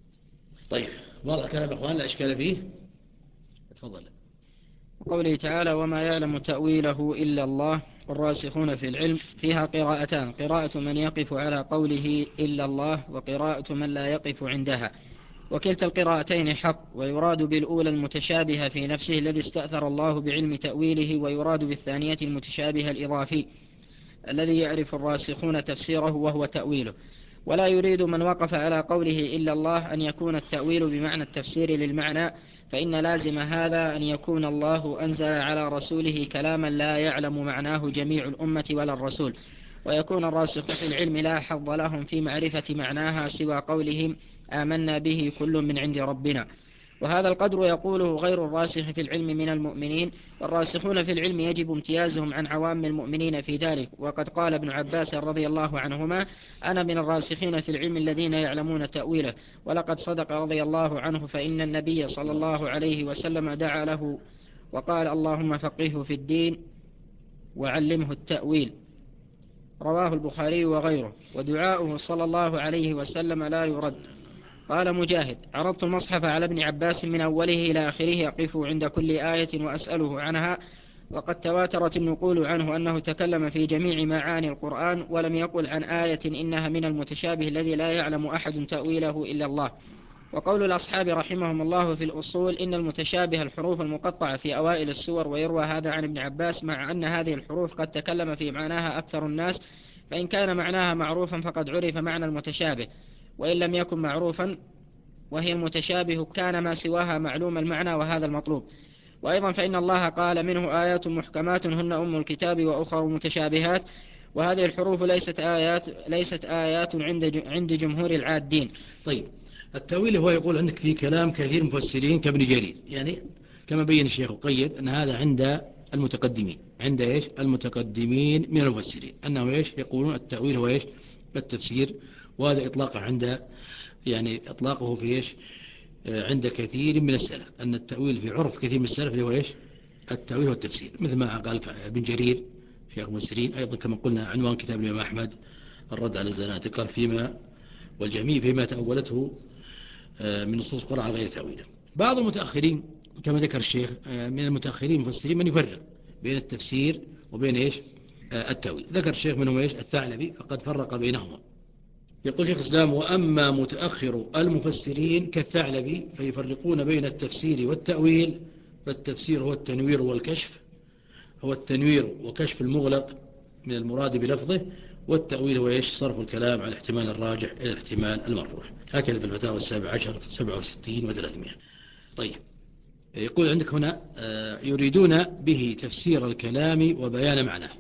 طيب واضح كلام أخوان لا إشكال فيه. تفضل. وقوله تعالى وما يعلم تأويله إلا الله والراسخون في العلم فيها قراءتان، قراءة من يقف على قوله إلا الله وقراءة من لا يقف عندها، وكلتا القراءتين حق، ويراد بالأولى المتشابه في نفسه الذي استأثر الله بعلم تأويله، ويراد بالثانية المتشابه الإضافي الذي يعرف الراسخون تفسيره وهو تأويله. ولا يريد من وقف على قوله إلا الله أن يكون التأويل بمعنى التفسير للمعنى، فإن لازم هذا أن يكون الله أنزل على رسوله كلاما لا يعلم معناه جميع الأمة ولا الرسول، ويكون الراسخ في العلم لا حظ لهم في معرفة معناها سوى قولهم آمنا به كل من عند ربنا. وهذا القدر يقوله غير الراسخ في العلم من المؤمنين، والراسخون في العلم يجب امتيازهم عن عوام المؤمنين في ذلك. وقد قال ابن عباس رضي الله عنهما أنا من الراسخين في العلم الذين يعلمون تأويله. ولقد صدق رضي الله عنه، فإن النبي صلى الله عليه وسلم دعا له وقال اللهم فقهه في الدين وعلمه التأويل، رواه البخاري وغيره، ودعاؤه صلى الله عليه وسلم لا يرد. قال مجاهد عرضت المصحف على ابن عباس من أوله إلى آخره أقف عند كل آية وأسأله عنها، وقد تواترت النقول عنه أنه تكلم في جميع معاني القرآن ولم يقل عن آية إنها من المتشابه الذي لا يعلم أحد تأويله إلا الله. وقول الأصحاب رحمهم الله في الأصول إن المتشابه الحروف المقطعة في أوائل السور، ويروى هذا عن ابن عباس، مع أن هذه الحروف قد تكلم في معناها أكثر الناس، فإن كان معناها معروفا فقد عرف معنى المتشابه، وإن لم يكن معروفا وهي المتشابه كان ما سواها معلوم المعنى، وهذا المطلوب. وأيضا فإن الله قال منه آيات محكمات هن أم الكتاب وأخر متشابهات، وهذه الحروف ليست آيات ليست آيات عند عند جمهور العادين. طيب التأويل هو يقول عندك في كلام كثير مفسرين كابن جرير، يعني كما بين الشيخ قيد أن هذا عند المتقدمين، عند إيش المتقدمين من المفسرين أنه إيش يقولون التأويل هو إيش التفسير، وهذا إطلاقه عند يعني إطلاقه في إيش عند كثير من السلف، أن التأويل في عرف كثير من السلف اللي هو إيش التأويل والتفسير، مثل ما قال ابن جرير شيخ المفسرين. أيضا كما قلنا عنوان كتاب الإمام أحمد الرد على الزنادقة فيما والجهمية فيما تأولته من نصوص القرآن على غير تأويله. بعض المتأخرين كما ذكر الشيخ من المتأخرين المفسرين من يفرق بين التفسير وبين إيش التأويل. ذكر الشيخ منهم إيش الثعلبي فقد فرق بينهما. يقول شيخ الإسلام وأما متأخر المفسرين كالثعلبي فيفرقون بين التفسير والتأويل، فالتفسير هو التنوير والكشف، هو التنوير وكشف المغلق من المراد بلفظه، والتأويل هو إيش صرف الكلام عن الاحتمال الراجح إلى الاحتمال المرجوح. هكذا في الفتاوى السابع عشر سبعة وستين وثلاثمائة. طيب يقول عندك هنا يريدون به تفسير الكلام وبيان معناه،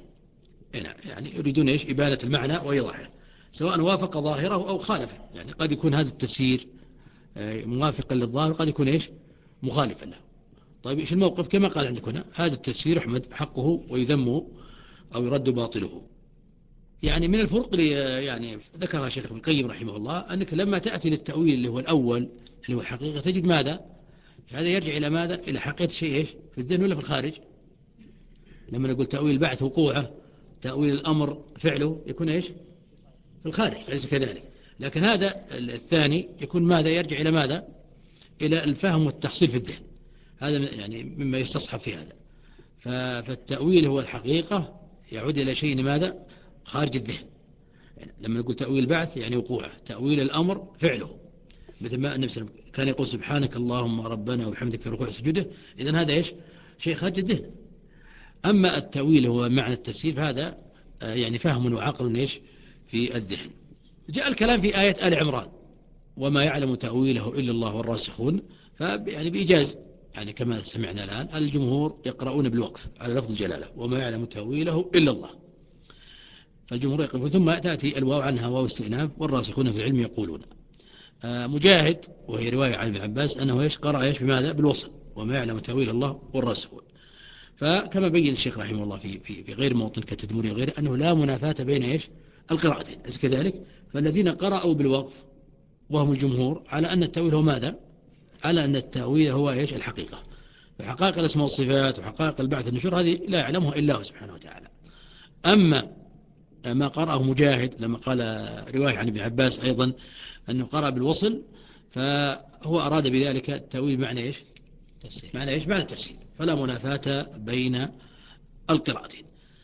يعني يريدون إيش إبانة المعنى وإيضاحه سواء وافق ظاهره أو خالفه، يعني قد يكون هذا التفسير موافقا للظاهر قد يكون إيش مخالفا له. طيب إيش الموقف؟ كما قال عندك هنا هذا التفسير يحمد حقه ويذم أو يرد باطله. يعني من الفرق اللي يعني ذكرها شيخ ابن القيم رحمه الله أنك لما تأتي للتأويل اللي هو الأول اللي هو الحقيقة تجد ماذا هذا يرجع إلى ماذا؟ إلى حقيقة الشيء إيش؟ في الذهن ولا في الخارج؟ لما نقول تأويل البعث وقوعه، تأويل الأمر فعله، يكون إيش؟ في الخارج، أليس كذلك؟ لكن هذا الثاني يكون ماذا؟ يرجع إلى ماذا؟ إلى الفهم والتحصيل في الذهن. هذا يعني مما يستصحب في هذا. فالتأويل هو الحقيقة يعود إلى شيء ماذا؟ خارج الذهن. يعني لما نقول تأويل البعث يعني وقوعه، تأويل الأمر فعله، مثل ما النبي صلى الله عليه وسلم كان يقول سبحانك اللهم ربنا وبحمدك في ركوع سجوده. إذن هذا إيش؟ شيء خارج الذهن. أما التأويل هو معنى التفسير، فهذا يعني فهم وعقل إيش؟ في الذهن. جاء الكلام في آية آل عمران وما يعلم تأويله إلا الله والراسخون، فيعني بإيجاز يعني كما سمعنا الآن الجمهور يقرؤون بالوقف على لفظ الجلالة وما يعلم تأويله إلا الله، فالجمهور يقرؤون، ثم تأتي الواو عنها واو استئناف والراسخون في العلم يقولون. مجاهد وهي رواية عن ابن عباس أنه إيش؟ قرأ إيش بماذا؟ بالوصل وما يعلم تأويل الله والراسخون. فكما بين الشيخ رحمه الله في في في غير موطن كالتدمر وغيره أنه لا منافاة بين إيش؟ القراءتين، أليس كذلك؟ فالذين قرأوا بالوقف وهم الجمهور على أن التأويل هو ماذا؟ على أن التأويل هو إيش؟ الحقيقة. فحقائق الأسماء والصفات وحقائق البعث والنشور هذه لا يعلمها إلا هو سبحانه وتعالى. أما ما قرأه مجاهد لما قال رواية عن ابن عباس أيضا أنه قرأ بالوصل، فهو أراد بذلك التأويل معنى إيش؟ تفسير. معنى إيش؟ معنى التفسير. فلا منافاة بين القراءتين.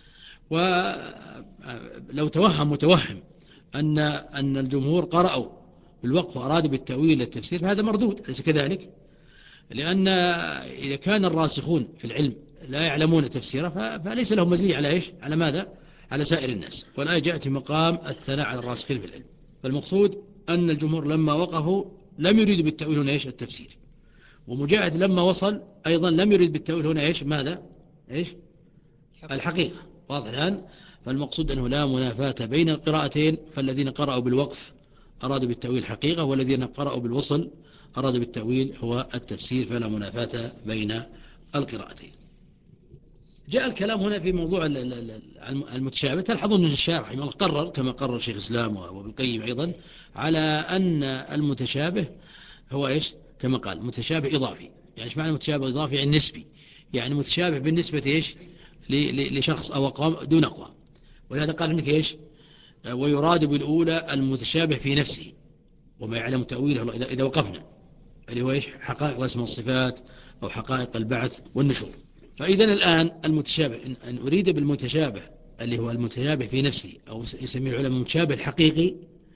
ولو توهم متوهم أن أن الجمهور قرأوا بالوقف وأرادوا بالتأويل التفسير فهذا مردود، أليس كذلك؟ لأن إذا كان الراسخون في العلم لا يعلمون تفسيره فليس لهم مزية على إيش؟ على ماذا؟ على سائر الناس. والآية جاءت في مقام الثناء على الراسخين في العلم. فالمقصود أن الجمهور لما وقفوا لم يريدوا بالتأويل هنا إيش؟ التفسير. ومجاهد لما وصل أيضا لم يريد بالتأويل هنا إيش؟ ماذا؟ إيش؟ الحقيقة. واضح الآن؟ فالمقصود أنه لا منافاة بين القراءتين، فالذين قرأوا بالوقف أرادوا بالتأويل حقيقة، والذين قرأوا بالوصل أرادوا بالتأويل هو التفسير، فلا منافاة بين القراءتين. جاء الكلام هنا في موضوع المتشابه. تلحظون أن الشارع رحمه الله قرر كما قرر شيخ الإسلام وابن القيم أيضا على أن المتشابه هو إيش؟ كما قال متشابه إضافي. يعني إيش معنى متشابه إضافي؟ يعني نسبي، يعني متشابه بالنسبة إيش؟ لشخص أو أقوام دون أقوام. ولهذا قال عندك إيش؟ ويراد بالأولى المتشابه في نفسه وما يعلم تأويله إذا وقفنا، اللي هو إيش؟ حقائق الأسماء والصفات أو حقائق البعث والنشور. فإذا الآن المتشابه إن أريد بالمتشابه اللي هو المتشابه في نفسه أو يسميه العلماء المتشابه الحقيقي،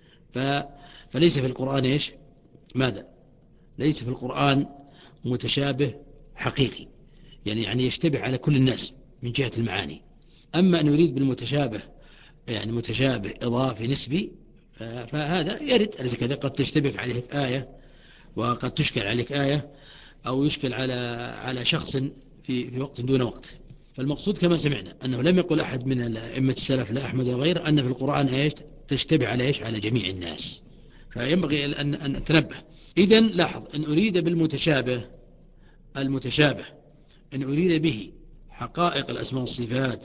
فليس في القرآن إيش؟ ماذا؟ ليس في القرآن متشابه حقيقي، يعني يعني يشتبه على كل الناس من جهة المعاني. أما أن يريد بالمتشابه يعني متشابه إضافي نسبي، فهذا يرد، أليس كذا؟ قد تشتبك عليك آية وقد تشكل عليك آية أو يشكل على على شخص في في وقت دون وقت. فالمقصود كما سمعنا أنه لم يقل أحد من أئمة السلف لا أحمد وغيره أن في القرآن إيش؟ تشتبه على إيش؟ على جميع الناس. فينبغي أن أن نتنبه. إذن لاحظ أن أريد بالمتشابه المتشابه أن أريد به حقائق الأسماء والصفات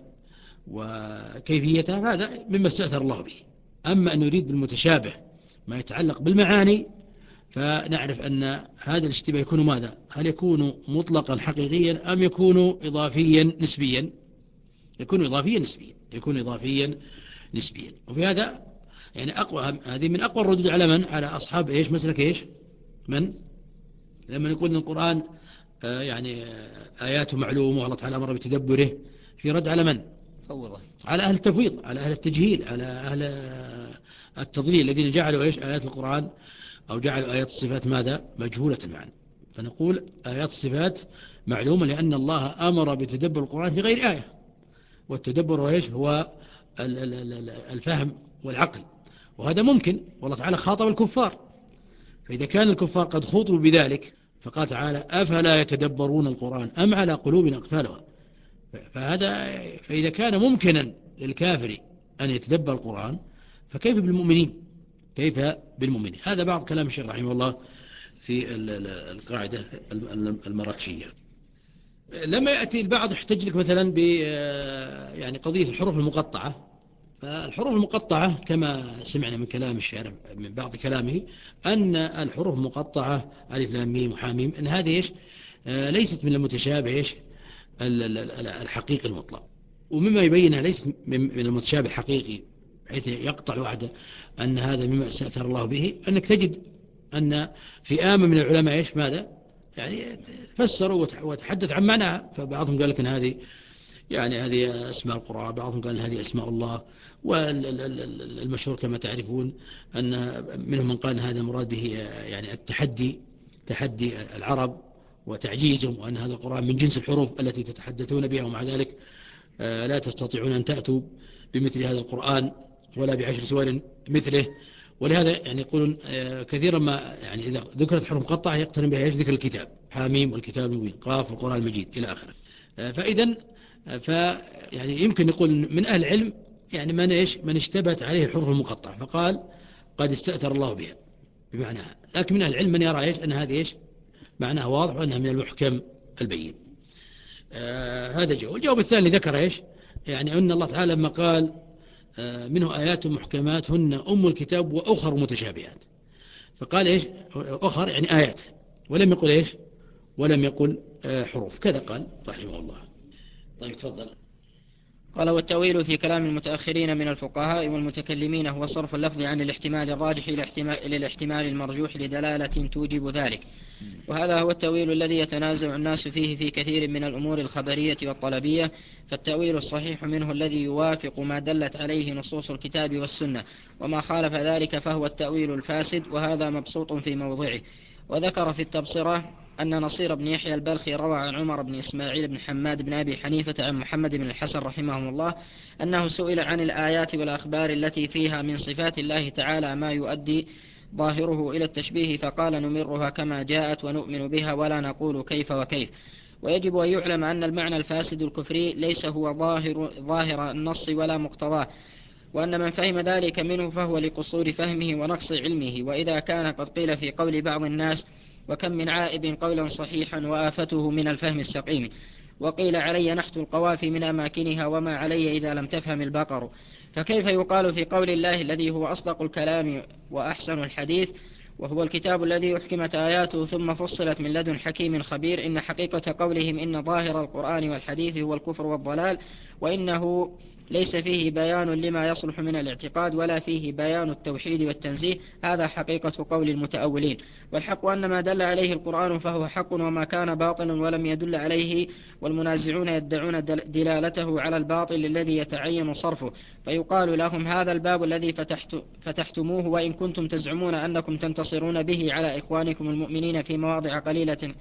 وكيفيتها، هذا مما استأثر الله به. أما أن نريد بالمتشابه ما يتعلق بالمعاني، فنعرف أن هذا الاشتباه يكون ماذا؟ هل يكون مطلقا حقيقيا أم يكون إضافيا نسبيا؟ يكون إضافيا نسبيا، يكون إضافيا نسبيا. وفي هذا يعني أقوى، هذه من أقوى الردود على من؟ على أصحاب إيش؟ مسلك إيش؟ من؟ لما نقول أن القرآن آه يعني آه آياته معلومة والله تعالى أمر بتدبره، في رد على من؟ فوضة. على أهل التفويض، على أهل التجهيل، على أهل التضليل الذين جعلوا إيش؟ آيات القرآن أو جعلوا آيات الصفات ماذا؟ مجهولة المعنى. فنقول آيات الصفات معلومة لأن الله أمر بتدبر القرآن في غير آية، والتدبر هو إيش؟ هو الفهم والعقل، وهذا ممكن. والله تعالى خاطب الكفار، فإذا كان الكفار قد خوطوا بذلك فقال تعالى أفلا يتدبرون القرآن أم على قلوب أقفالها. فهذا فإذا كان ممكنا للكافر أن يتدبر القرآن فكيف بالمؤمنين؟ كيف بالمؤمنين؟ هذا بعض كلام الشيخ رحمه الله في القاعدة المراكشية. لما يأتي البعض يحتج لك مثلا ب يعني قضية الحروف المقطعة، الحروف المقطعة كما سمعنا من كلام الشارع من بعض كلامه أن الحروف المقطعة ألف لام ميم وحاميم أن هذه إيش ليست من المتشابه إيش الحقيقي المطلق، ومما يبينها ليست من المتشابه الحقيقي حيث يقطع وحده أن هذا مما استأثر الله به، أنك تجد أن فئام من العلماء إيش ماذا يعني فسروا وتحدث عن معناها، فبعضهم قال لك أن هذه يعني هذه أسماء القرآن، بعضهم قال هذه أسماء الله، والمشهور كما تعرفون أن منهم من قال هذا مراد به يعني التحدي، تحدي العرب وتعجيزهم، وأن هذا القرآن من جنس الحروف التي تتحدثون بها، ومع ذلك لا تستطيعون أن تأتوا بمثل هذا القرآن ولا بعشر سور مثله. ولهذا يعني يقولون كثيرا ما يعني إذا ذكرت حروف مقطعة يقترن بها ذكر الكتاب، حاميم والكتاب المبين، قاف والقرآن المجيد إلى آخره. فإذا فيعني يمكن نقول من أهل العلم يعني من إيش من اشتبهت عليه الحروف المقطعة فقال قد استأثر الله بها بمعناها، لكن من أهل العلم من يرى إيش أن هذه إيش معناها واضح وأنها من المحكم البين. آه هذا جواب. الجواب الثاني ذكر إيش يعني أن الله تعالى لما قال آه منه آيات محكمات هن أم الكتاب وأخر متشابهات، فقال إيش أخر يعني آيات، ولم يقل إيش ولم يقل آه حروف، كذا قال رحمه الله. طيب تفضل. قال والتأويل في كلام المتأخرين من الفقهاء والمتكلمين هو صرف اللفظ عن الاحتمال الراجح إلى الاحتمال المرجوح لدلالة توجب ذلك، وهذا هو التأويل الذي يتنازع الناس فيه في كثير من الأمور الخبرية والطلبية. فالتأويل الصحيح منه الذي يوافق ما دلت عليه نصوص الكتاب والسنة، وما خالف ذلك فهو التأويل الفاسد، وهذا مبسوط في موضعه. وذكر في التبصرة أن نصير بن يحيى البلخي روى عن عمر بن إسماعيل بن حماد بن أبي حنيفة عن محمد بن الحسن رحمهم الله أنه سئل عن الآيات والأخبار التي فيها من صفات الله تعالى ما يؤدي ظاهره إلى التشبيه، فقال نمرها كما جاءت ونؤمن بها ولا نقول كيف وكيف. ويجب أن يعلم أن المعنى الفاسد الكفري ليس هو ظاهر, ظاهر النص ولا مقتضاه، وأن من فهم ذلك منه فهو لقصور فهمه ونقص علمه. وإذا كان قد قيل في قول بعض الناس وكم من عائب قولا صحيحا وآفته من الفهم السقيم، وقيل علي نحت القوافي من أماكنها وما علي إذا لم تفهم البقر، فكيف يقال في قول الله الذي هو أصدق الكلام وأحسن الحديث وهو الكتاب الذي أحكمت آياته ثم فصلت من لدن حكيم خبير إن حقيقة قولهم إن ظاهر القرآن والحديث هو الكفر والضلال، وإنه ليس فيه بيان لما يصلح من الاعتقاد ولا فيه بيان التوحيد والتنزيه، هذا حقيقة قول المتأولين. والحق أن ما دل عليه القرآن فهو حق وما كان باطلا ولم يدل عليه، والمنازعون يدعون دلالته على الباطل الذي يتعين صرفه، فيقال لهم هذا الباب الذي فتحت فتحتموه وإن كنتم تزعمون أنكم تنتصرون به على إخوانكم المؤمنين في مواضع قليلة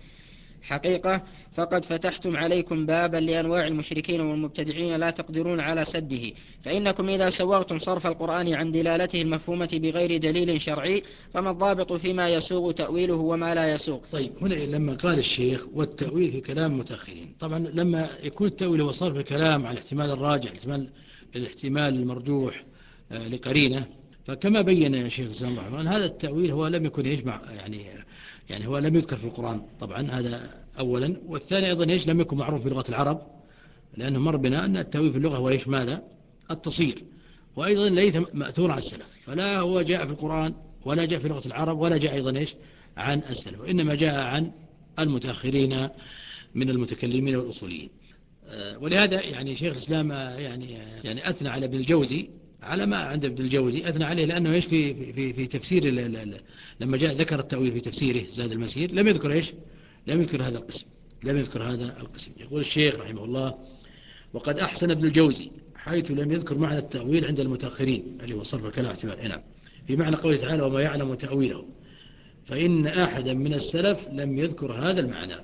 حقيقة فقد فتحتم عليكم بابا لأنواع المشركين والمبتدعين لا تقدرون على سده، فإنكم إذا سوغتم صرف القرآن عن دلالته المفهومة بغير دليل شرعي فما الضابط فيما يسوغ تأويله وما لا يسوغ. طيب هنا لما قال الشيخ والتأويل في كلام المتأخرين، طبعا لما يكون التأويل هو صرف الكلام على الاحتمال الراجح الاحتمال, الاحتمال المرجوح آه لقرينه، فكما بين شيخ الإسلام رحمه الله هذا التأويل هو لم يكن يجمع يعني يعني هو لم يذكر في القرآن طبعا، هذا أولا. والثاني أيضا إيش لم يكن معروف في لغة العرب، لأنه مر بنا أن التأويل في اللغة هو إيش ماذا التصير، وأيضا ليس مأثور عن السلف، فلا هو جاء في القرآن ولا جاء في لغة العرب ولا جاء أيضا إيش عن السلف، وإنما جاء عن المتأخرين من المتكلمين والأصوليين. ولهذا يعني شيخ الإسلام يعني يعني أثنى على ابن الجوزي على ما عند ابن الجوزي أثنى عليه، لأنه إيش في في في تفسير لما جاء ذكر التأويل في تفسيره زاد المسير لم يذكر إيش لم يذكر هذا القسم لم يذكر هذا القسم. يقول الشيخ رحمه الله وقد أحسن ابن الجوزي حيث لم يذكر معنى التأويل عند المتأخرين اللي هو صرف الكلام احتمال نعم في معنى قوله تعالى وما يعلم تأويله، فإن أحدا من السلف لم يذكر هذا المعنى.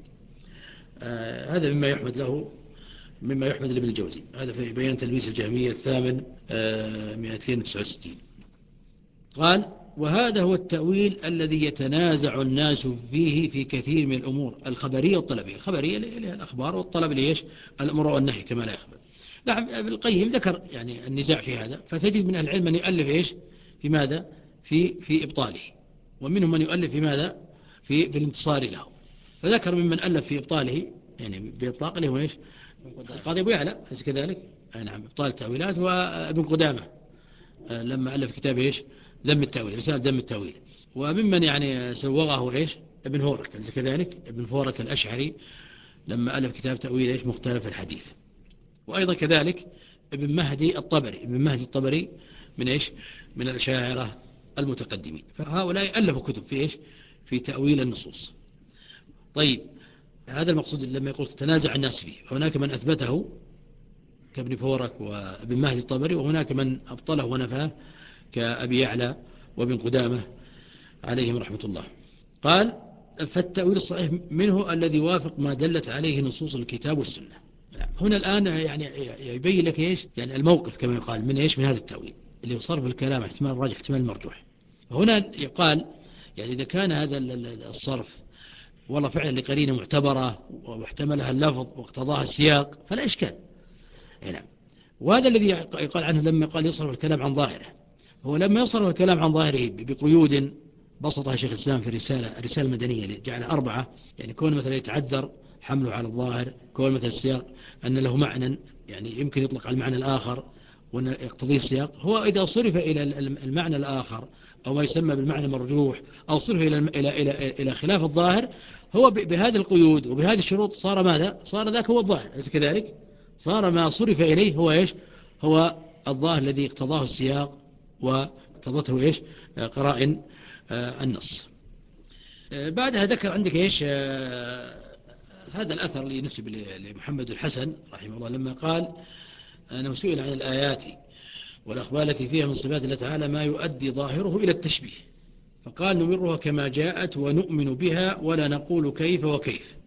آه هذا مما يحمد له مما يحمد لابن الجوزي، هذا في بيان تلبيس الجهمية الثامن آه مئتين وتسعة وستين. قال وهذا هو التأويل الذي يتنازع الناس فيه في كثير من الأمور الخبرية والطلبية. الخبرية اللي هي الأخبار، والطلب ليش الأمر والنهي كما لا يخبر. نعم ابن القيم ذكر يعني النزاع في هذا، فتجد من أهل العلم من يؤلف إيش في ماذا في في إبطاله، ومنهم من يؤلف في ماذا في في الانتصار له. فذكر ممن ألف في إبطاله يعني بإطلاق له إيش القاضي أبو يعلى أليس كذلك نعم إبطال التأويلات. وابن قدامة لما ألف كتاب إيش ذم التأويل، رسالة ذم التأويل. وممن يعني سوغه إيش ابن فورك كذلك، ابن فورك الأشعري لما ألف كتاب تأويل إيش مختلف الحديث. وأيضا كذلك ابن مهدي الطبري، ابن مهدي الطبري من إيش من الأشاعرة المتقدمين. فهؤلاء ألفوا كتب في إيش في تأويل النصوص. طيب هذا المقصود لما يقول تنازع الناس فيه، هناك من أثبته كابن فورك وابن مهدي الطبري، وهناك من أبطله ونفاه كأبي يعلى وابن قدامة عليهم رحمة الله. قال فالتأويل الصحيح منه الذي وافق ما دلت عليه نصوص الكتاب والسنة. هنا الآن يعني يبين لك إيش يعني الموقف كما يقال من إيش من هذا التأويل اللي هو صرف الكلام احتمال الراجح احتمال المرجوح. هنا يقال يعني إذا كان هذا الصرف والله فعلا لقرينة معتبرة واحتملها اللفظ واقتضاها السياق فلا إشكال. نعم. وهذا الذي يقال عنه لما قال يصرف الكلام عن ظاهره، هو لما يصرف الكلام عن ظاهره بقيود بسطها شيخ الإسلام في رسالة الرسالة المدنية اللي جعلها أربعة، يعني كون مثلا يتعذر حمله على الظاهر، كون مثلا السياق أن له معنى يعني يمكن يطلق على المعنى الآخر وأن يقتضيه السياق. هو إذا صرف إلى المعنى الآخر أو ما يسمى بالمعنى المرجوح أو صرف إلى إلى إلى إلى خلاف الظاهر، هو بهذه القيود وبهذه الشروط صار ماذا؟ صار ذاك هو الظاهر، أليس كذلك؟ صار ما صرف إليه هو إيش؟ هو الظاهر الذي اقتضاه السياق واقتضته إيش؟ قرائن النص. بعدها ذكر عندك إيش هذا الأثر اللي نسب لمحمد الحسن رحمه الله لما قال أنه سئل عن الآيات والأخبار التي فيها من صفات الله تعالى ما يؤدي ظاهره إلى التشبيه، فقال نمرها كما جاءت ونؤمن بها ولا نقول كيف وكيف.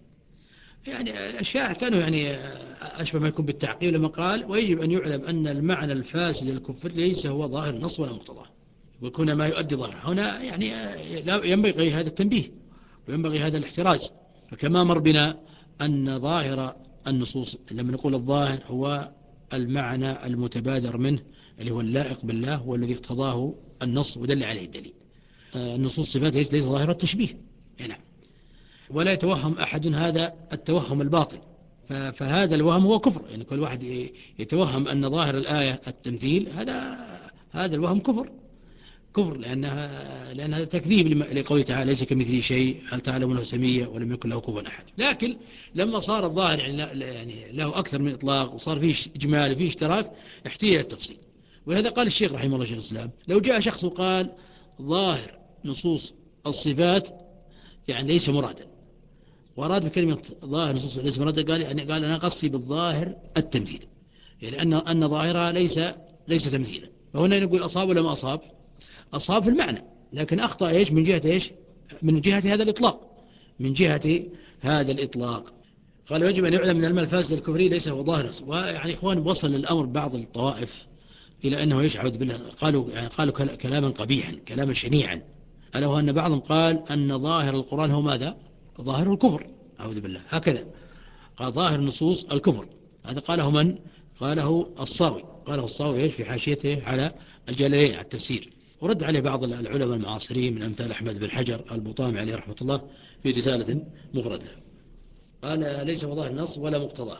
يعني الشاعر كانوا يعني أشبه ما يكون بالتعقيل لما قال ويجب أن يعلم أن المعنى الفاسد الكفر ليس هو ظاهر النص ولا مقتضاه، ويكون ما يؤدي ظاهره هنا يعني ينبغي هذا التنبيه وينبغي هذا الاحتراز. فكما مر بنا أن ظاهر النصوص لما نقول الظاهر هو المعنى المتبادر منه اللي هو اللائق بالله والذي اقتضاه النص ودل عليه الدليل. النصوص صفاتها ليس ظاهرة التشبيه هنا، ولا يتوهم أحد هذا التوهم الباطل، فهذا الوهم هو كفر. يعني كل واحد يتوهم أن ظاهر الآية التمثيل، هذا هذا الوهم كفر كفر لأنها لأن هذا تكذيب لقوله تعالى ليس كمثله شيء هل تعلم له سمية ولم يكن له كفوا أحد. لكن لما صار الظاهر يعني يعني له أكثر من إطلاق وصار فيه إجمال وفيه اشتراك احتاج إلى التفصيل. ولهذا قال الشيخ رحمه الله شيخ الإسلام لو جاء شخص وقال ظاهر نصوص الصفات يعني ليس مرادا، وأراد بكلمة ظاهر نصوص ليس مرادا قال يعني قال أنا قصدي بالظاهر التمثيل، يعني أن أن ظاهرها ليس ليس تمثيلا. فهنا نقول أصاب ولا ما أصاب؟ أصاب في المعنى، لكن أخطأ إيش من جهة إيش من جهة هذا الإطلاق من جهة هذا الإطلاق. قال يجب أن يعلم من المعنى الفاسد الكفري ليس هو ظاهر. ويعني إخوان وصل الأمر بعض الطوائف إلى أنه يشعد بالله، قالوا يعني قالوا كلاما قبيحا كلاما شنيعا، ألا وهو أن بعضهم قال أن ظاهر القرآن هو ماذا؟ ظاهر الكفر، أعوذ بالله. هكذا قال ظاهر نصوص الكفر. هذا قاله من؟ قاله الصاوي، قاله الصاوي إيش في حاشيته على الجلالين على التفسير، ورد عليه بعض العلماء المعاصرين من أمثال أحمد بن حجر البطامي عليه رحمة الله في رسالة مفردة. قال ليس هو ظاهر النص ولا مقتضاه.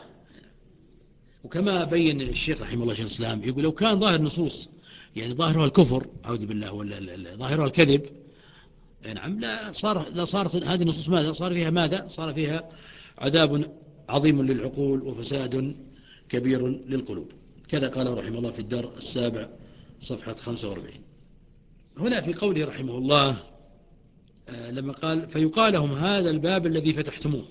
وكما بين الشيخ رحمه الله شيخ الإسلام يقول لو كان ظاهر نصوص يعني ظاهرها الكفر أعوذ بالله ولا ظاهرها الكذب، نعم لا صار لا صارت هذه النصوص ماذا؟ صار فيها ماذا؟ صار فيها عذاب عظيم للعقول وفساد كبير للقلوب. كذا قال رحمه الله في الدار السابع صفحة خمسة وأربعين. هنا في قوله رحمه الله لما قال فيقال لهم هذا الباب الذي فتحتموه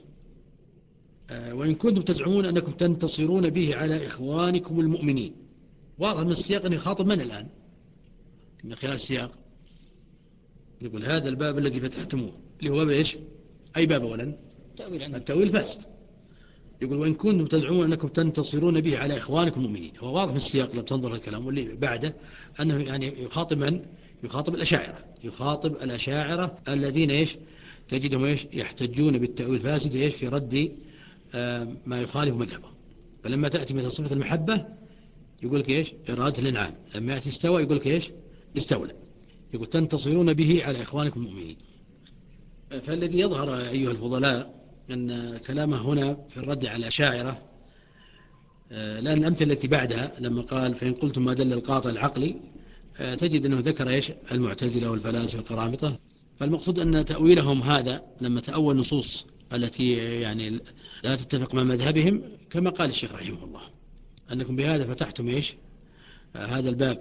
وإن كنتم تزعمون أنكم تنتصرون به على إخوانكم المؤمنين. واضح من السياق أن يخاطب من الآن من خلال السياق؟ يقول هذا الباب الذي فتحتموه اللي هو باب إيش؟ أي باب أولا؟ التأويل فاسد. يقول وإن كنتم تزعمون أنكم تنتصرون به على إخوانكم المؤمنين. هو واضح من السياق لو تنظر الكلام واللي بعده أنه يعني يخاطب من؟ يخاطب الأشاعرة، يخاطب الأشاعرة الذين إيش تجدهم إيش يحتجون بالتأويل الفاسد إيش في رد آه ما يخالف مذهبه. فلما تأتي مثل صفة المحبة يقول لك إيش إرادة الإنعام، لما يأتي استوى يقول لك إيش استولى. يقول تنتصرون به على إخوانكم المؤمنين. فالذي يظهر أيها الفضلاء أن كلامه هنا في الرد على الأشاعرة لأن الأمثلة التي بعدها لما قال فإن قلتم ما دل القاطع العقلي تجد أنه ذكر إيش المعتزلة والفلاسفة والقرامطة. فالمقصود أن تأويلهم هذا لما تأول نصوص التي يعني لا تتفق مع مذهبهم كما قال الشيخ رحمه الله أنكم بهذا فتحتم إيش هذا الباب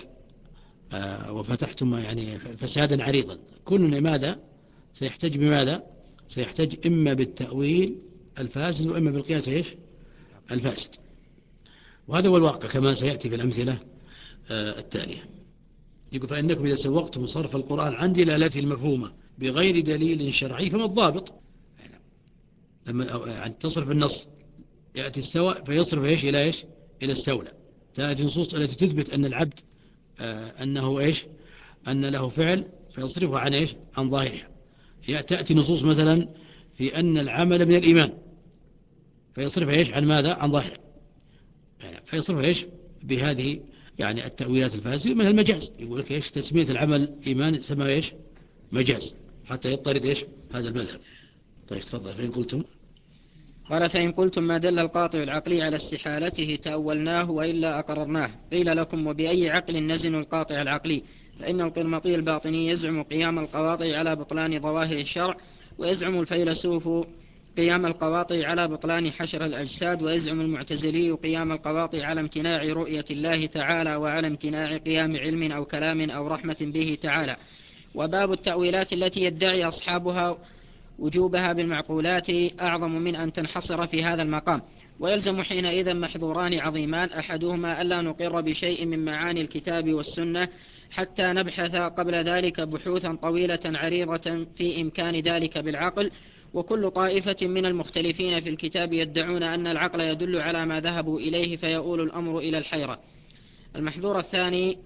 وفتحتم يعني فسادا عريضا. كل ماذا سيحتاج بماذا سيحتاج إما بالتأويل الفاسد وإما بالقياس إيش الفاسد. وهذا هو الواقع كما سيأتي في الأمثلة التالية. يقول فإنكم إذا سوقتم صرف القرآن عن دلالته المفهومة بغير دليل شرعي فما الضابط؟ لما يعني تصرف النص يأتي استوى فيصرف إيش إلى إيش إلى استولى. تأتي نصوص التي تثبت أن العبد آه أنه إيش أن له فعل فيصرفه عن إيش عن ظاهرها. تأتي نصوص مثلا في أن العمل من الإيمان فيصرف إيش عن ماذا عن ظاهرها يعني فيصرف إيش بهذه يعني التأويلات الفاسدة من المجاز. يقول لك إيش تسمية العمل إيمان يسمى إيش مجاز حتى يضطرد إيش هذا المذهب. طيب تفضل. فإن قلتم قال فإن قلتم ما دل القاطع العقلي على استحالته تأولناه وإلا أقررناه. قيل لكم وبأي عقل نزن القاطع العقلي؟ فإن القرمطي الباطني يزعم قيام القواطع على بطلان ظواهر الشرع، ويزعم الفيلسوف قيام القواطع على بطلان حشر الأجساد، ويزعم المعتزلي قيام القواطع على امتناع رؤية الله تعالى وعلى امتناع قيام علم أو كلام أو رحمة به تعالى. وباب التأويلات التي يدعي أصحابها وجوبها بالمعقولات أعظم من أن تنحصر في هذا المقام، ويلزم حينئذ محظوران عظيمان: أحدهما ألا نقر بشيء من معاني الكتاب والسنة حتى نبحث قبل ذلك بحوثا طويلة عريضة في إمكان ذلك بالعقل، وكل طائفة من المختلفين في الكتاب يدعون أن العقل يدل على ما ذهبوا إليه فيؤول الأمر إلى الحيرة. المحظور الثاني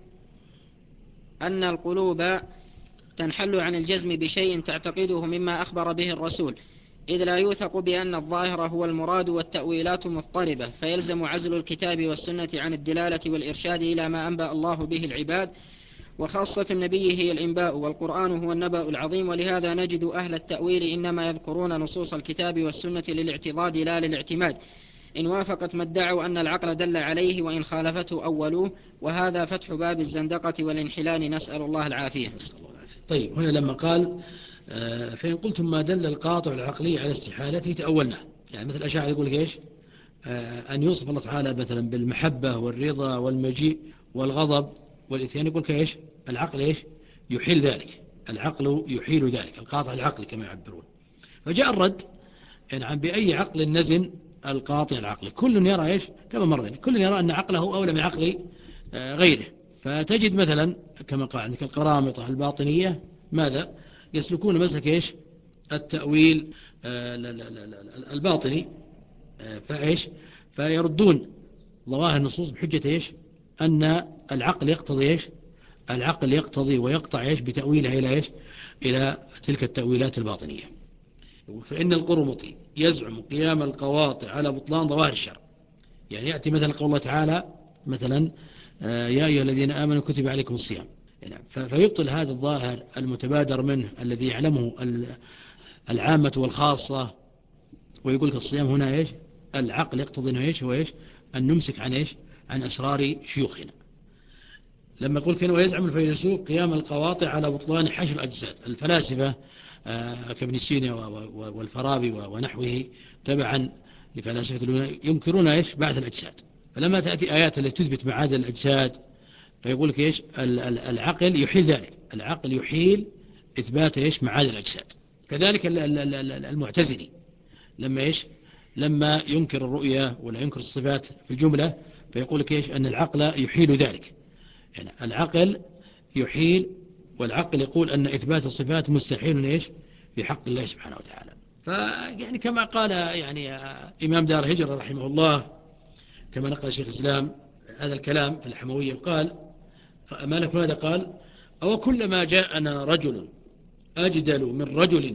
أن القلوب تنحل عن الجزم بشيء تعتقده مما أخبر به الرسول، إذ لا يوثق بأن الظاهر هو المراد والتأويلات مضطربة، فيلزم عزل الكتاب والسنة عن الدلالة والإرشاد إلى ما أنبأ الله به العباد، وخاصة النبي هي الإنباء، والقرآن هو النبأ العظيم. ولهذا نجد أهل التأويل إنما يذكرون نصوص الكتاب والسنة للاعتضاد لا للاعتماد، إن وافقت ما ادعوا أن العقل دل عليه، وإن خالفته أولوه، وهذا فتح باب الزندقة والانحلال، نسأل الله العافية. طيب هنا لما قال آه فإن قلتم ما دل القاطع العقلي على استحالته تأولناه، يعني مثل الأشاعرة يقول لك إيش آه أن يوصف الله تعالى مثلا بالمحبة والرضا والمجيء والغضب والإتيان، يقول لك إيش العقل إيش يحيل ذلك، العقل يحيل ذلك، القاطع العقلي كما يعبرون. فجاء الرد يعني عن بأي عقل نزن القاطع العقلي. كل يرى إيش كما مر بنا، كل يرى أن عقله أولى من عقل آه غيره. فتجد مثلا كما قال عندك القرامطة الباطنية ماذا يسلكون مسلك إيش التأويل آه لا لا لا لا الباطني آه فإيش فيردون ظواهر النصوص بحجة إيش أن العقل يقتضي إيش العقل يقتضي ويقطع إيش بتأويلها إلى إيش إلى تلك التأويلات الباطنية. فإن القرمطي يزعم قيام القواطع على بطلان ظواهر الشرع، يعني يأتي مثلا قول الله تعالى مثلا يا أيها الذين آمنوا كتب عليكم الصيام، فيبطل هذا الظاهر المتبادر منه الذي يعلمه العامة والخاصة، ويقول لك الصيام هنا إيش العقل يقتضي إنه إيش هو إيش أن نمسك عن إيش عن أسرار شيوخنا. لما يقول كان ويزعم الفيلسوف قيام القواطع على بطلان حشر الأجساد، الفلاسفة كابن سينا والفارابي ونحوه تبعا لفلاسفة ينكرون إيش بعث الأجساد. فلما تأتي آيات التي تثبت معاد الأجساد فيقول لك إيش العقل يحيل ذلك، العقل يحيل إثبات إيش معاد الأجساد. كذلك المعتزلي لما إيش لما ينكر الرؤية ولا ينكر الصفات في الجملة فيقول لك إيش أن العقل يحيل ذلك، يعني العقل يحيل، والعقل يقول أن إثبات الصفات مستحيل إيش في حق الله سبحانه وتعالى. فيعني كما قال يعني إمام دار الهجرة رحمه الله كما نقل شيخ الإسلام هذا الكلام في الحموية، قال مالك ماذا قال أو كلما جاءنا رجل أجدل من رجل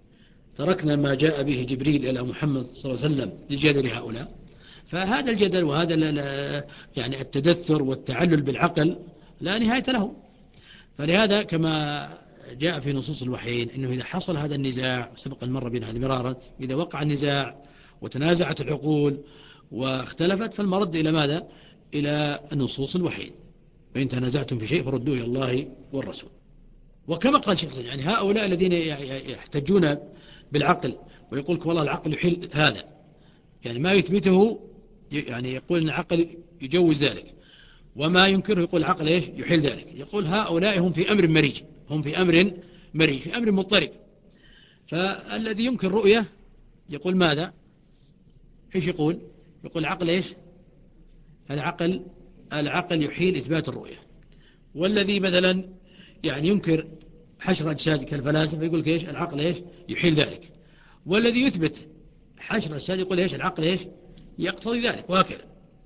تركنا ما جاء به جبريل إلى محمد صلى الله عليه وسلم لجدل هؤلاء. فهذا الجدل وهذا يعني التدثر والتعلل بالعقل لا نهاية له. فلهذا كما جاء في نصوص الوحيين أنه إذا حصل هذا النزاع، سبق المرة بنا هذا مرارا، إذا وقع النزاع وتنازعت العقول واختلفت، فالمرد إلى ماذا؟ إلى النصوص الوحي. فإن تنازعتم في شيء فردوه إلى الله والرسول. وكما قال شيخ يعني هؤلاء الذين يحتجون بالعقل ويقول والله العقل يحل هذا، يعني ما يثبته يعني يقول أن العقل يجوز ذلك، وما ينكره يقول العقل إيش يحل ذلك. يقول هؤلاء هم في أمر مريج، هم في أمر مريج في أمر مضطرب. فالذي ينكر رؤية يقول ماذا؟ إيش يقول؟ يقول العقل إيش؟ العقل العقل يحيل إثبات الرؤية. والذي مثلا يعني ينكر حشر أجساد كالفلاسفة يقول إيش؟ العقل إيش يحيل ذلك. والذي يثبت حشر أجساد يقول إيش؟ العقل إيش يقتضي ذلك، وهكذا.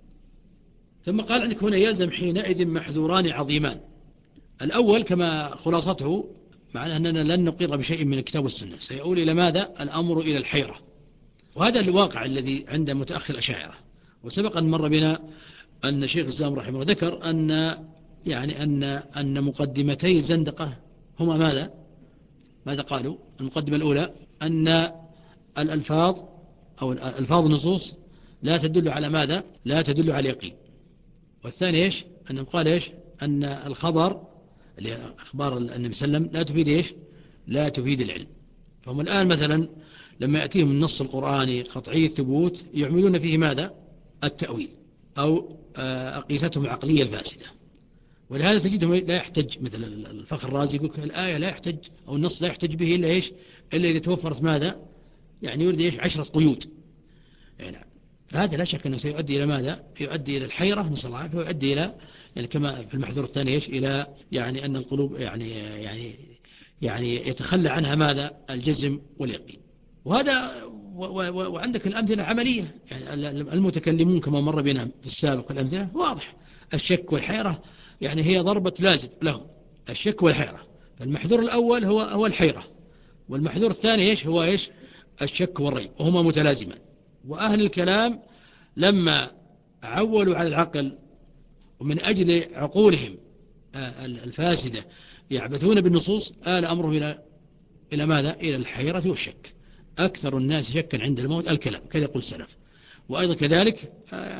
ثم قال عندك هنا يلزم حينئذ محذوران عظيمان. الأول كما خلاصته معناه أننا لن نقر بشيء من الكتاب والسنة، سيؤول إلى ماذا؟ الأمر إلى الحيرة. وهذا الواقع الذي عند متأخر الأشاعرة. وسبق أن مر بنا أن شيخ الإسلام رحمه الله ذكر أن يعني أن أن مقدمتي الزندقة هما ماذا؟ ماذا قالوا؟ المقدمة الأولى أن الألفاظ أو الألفاظ النصوص لا تدل على ماذا؟ لا تدل على اليقين. والثاني إيش؟ أنهم قال إيش؟ أن الخبر اللي أخبار النبي صلى الله عليه وسلم لا تفيد إيش؟ لا تفيد العلم. فهم الآن مثلا لما يأتيهم النص القرآني قطعي الثبوت يعملون فيه ماذا؟ التأويل أو أقيستهم العقلية الفاسدة. ولهذا تجدهم لا يحتج مثل الفخر الرازي يقول الآية لا يحتج أو النص لا يحتج به إلا إيش؟ إلا إذا توفرت ماذا؟ يعني يريد إيش؟ عشرة قيود. يعني فهذا لا شك أنه سيؤدي إلى ماذا؟ يؤدي إلى الحيرة نسأل الله العافية، ويؤدي إلى يعني كما في المحذور الثاني إيش؟ إلى يعني أن القلوب يعني يعني يعني يتخلى عنها ماذا؟ الجزم واليقين. وهذا و و وعندك الأمثلة عملية، يعني المتكلمون كما مر بنا في السابق الأمثلة واضح. الشك والحيرة يعني هي ضربة لازم لهم، الشك والحيرة. فالمحذور الأول هو هو الحيرة، والمحذور الثاني إيش؟ هو إيش؟ الشك والريب، وهما متلازمان. وأهل الكلام لما عولوا على العقل ومن أجل عقولهم الفاسدة يعبثون بالنصوص آل أمرهم إلى إلى ماذا؟ إلى الحيرة والشك. أكثر الناس شكا عند الموت الكلام، كذا يقول السلف. وأيضا كذلك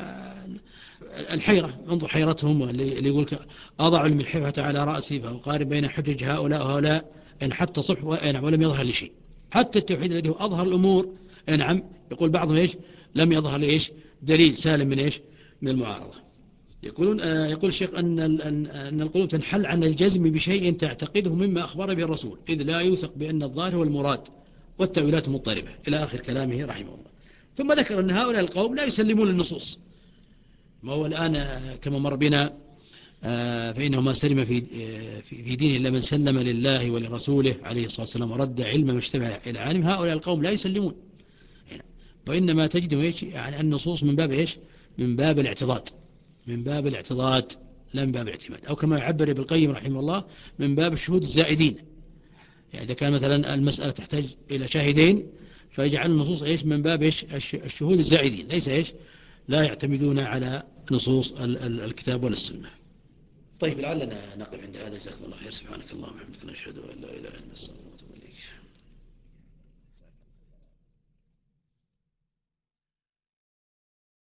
الحيرة، انظر حيرتهم اللي يقول أضع الملحفة على رأسي فأقارب بين حجج هؤلاء وهؤلاء إن حتى صبح ولم يظهر لي شيء. حتى التوحيد الذي هو أظهر الأمور نعم يقول بعضهم إيش؟ لم يظهر لي إيش؟ دليل سالم من إيش؟ من المعارضة. يقولون آه يقول الشيخ أن أن القلوب تنحل عن الجزم بشيء تعتقده مما أخبر به الرسول، إذ لا يوثق بأن الظاهر هو المراد والتأويلات مضطربة إلى آخر كلامه رحمه الله. ثم ذكر أن هؤلاء القوم لا يسلمون للنصوص. ما هو الآن كما مر بنا آه فإنه ما سلم في في دينه إلا من سلم لله ولرسوله عليه الصلاة والسلام ورد علم ما اشتبه إلى عالم. هؤلاء القوم لا يسلمون، وإنما تجدهم إيش؟ يعني النصوص من باب إيش؟ من باب الاعتضاد، من باب الاعتضاد لا من باب الاعتماد. أو كما يعبر ابن القيم رحمه الله من باب الشهود الزائدين. يعني إذا كان مثلا المسألة تحتاج إلى شاهدين فيجعل النصوص إيش؟ من باب إيش؟ الشهود الزائدين، ليس إيش؟ لا يعتمدون على نصوص الكتاب ولا السنة. طيب لعلنا نقف عند هذا. جزاكم الله خير. سبحانك اللهم وبحمدك نشهد أن لا إله إلا أنت نستغفرك.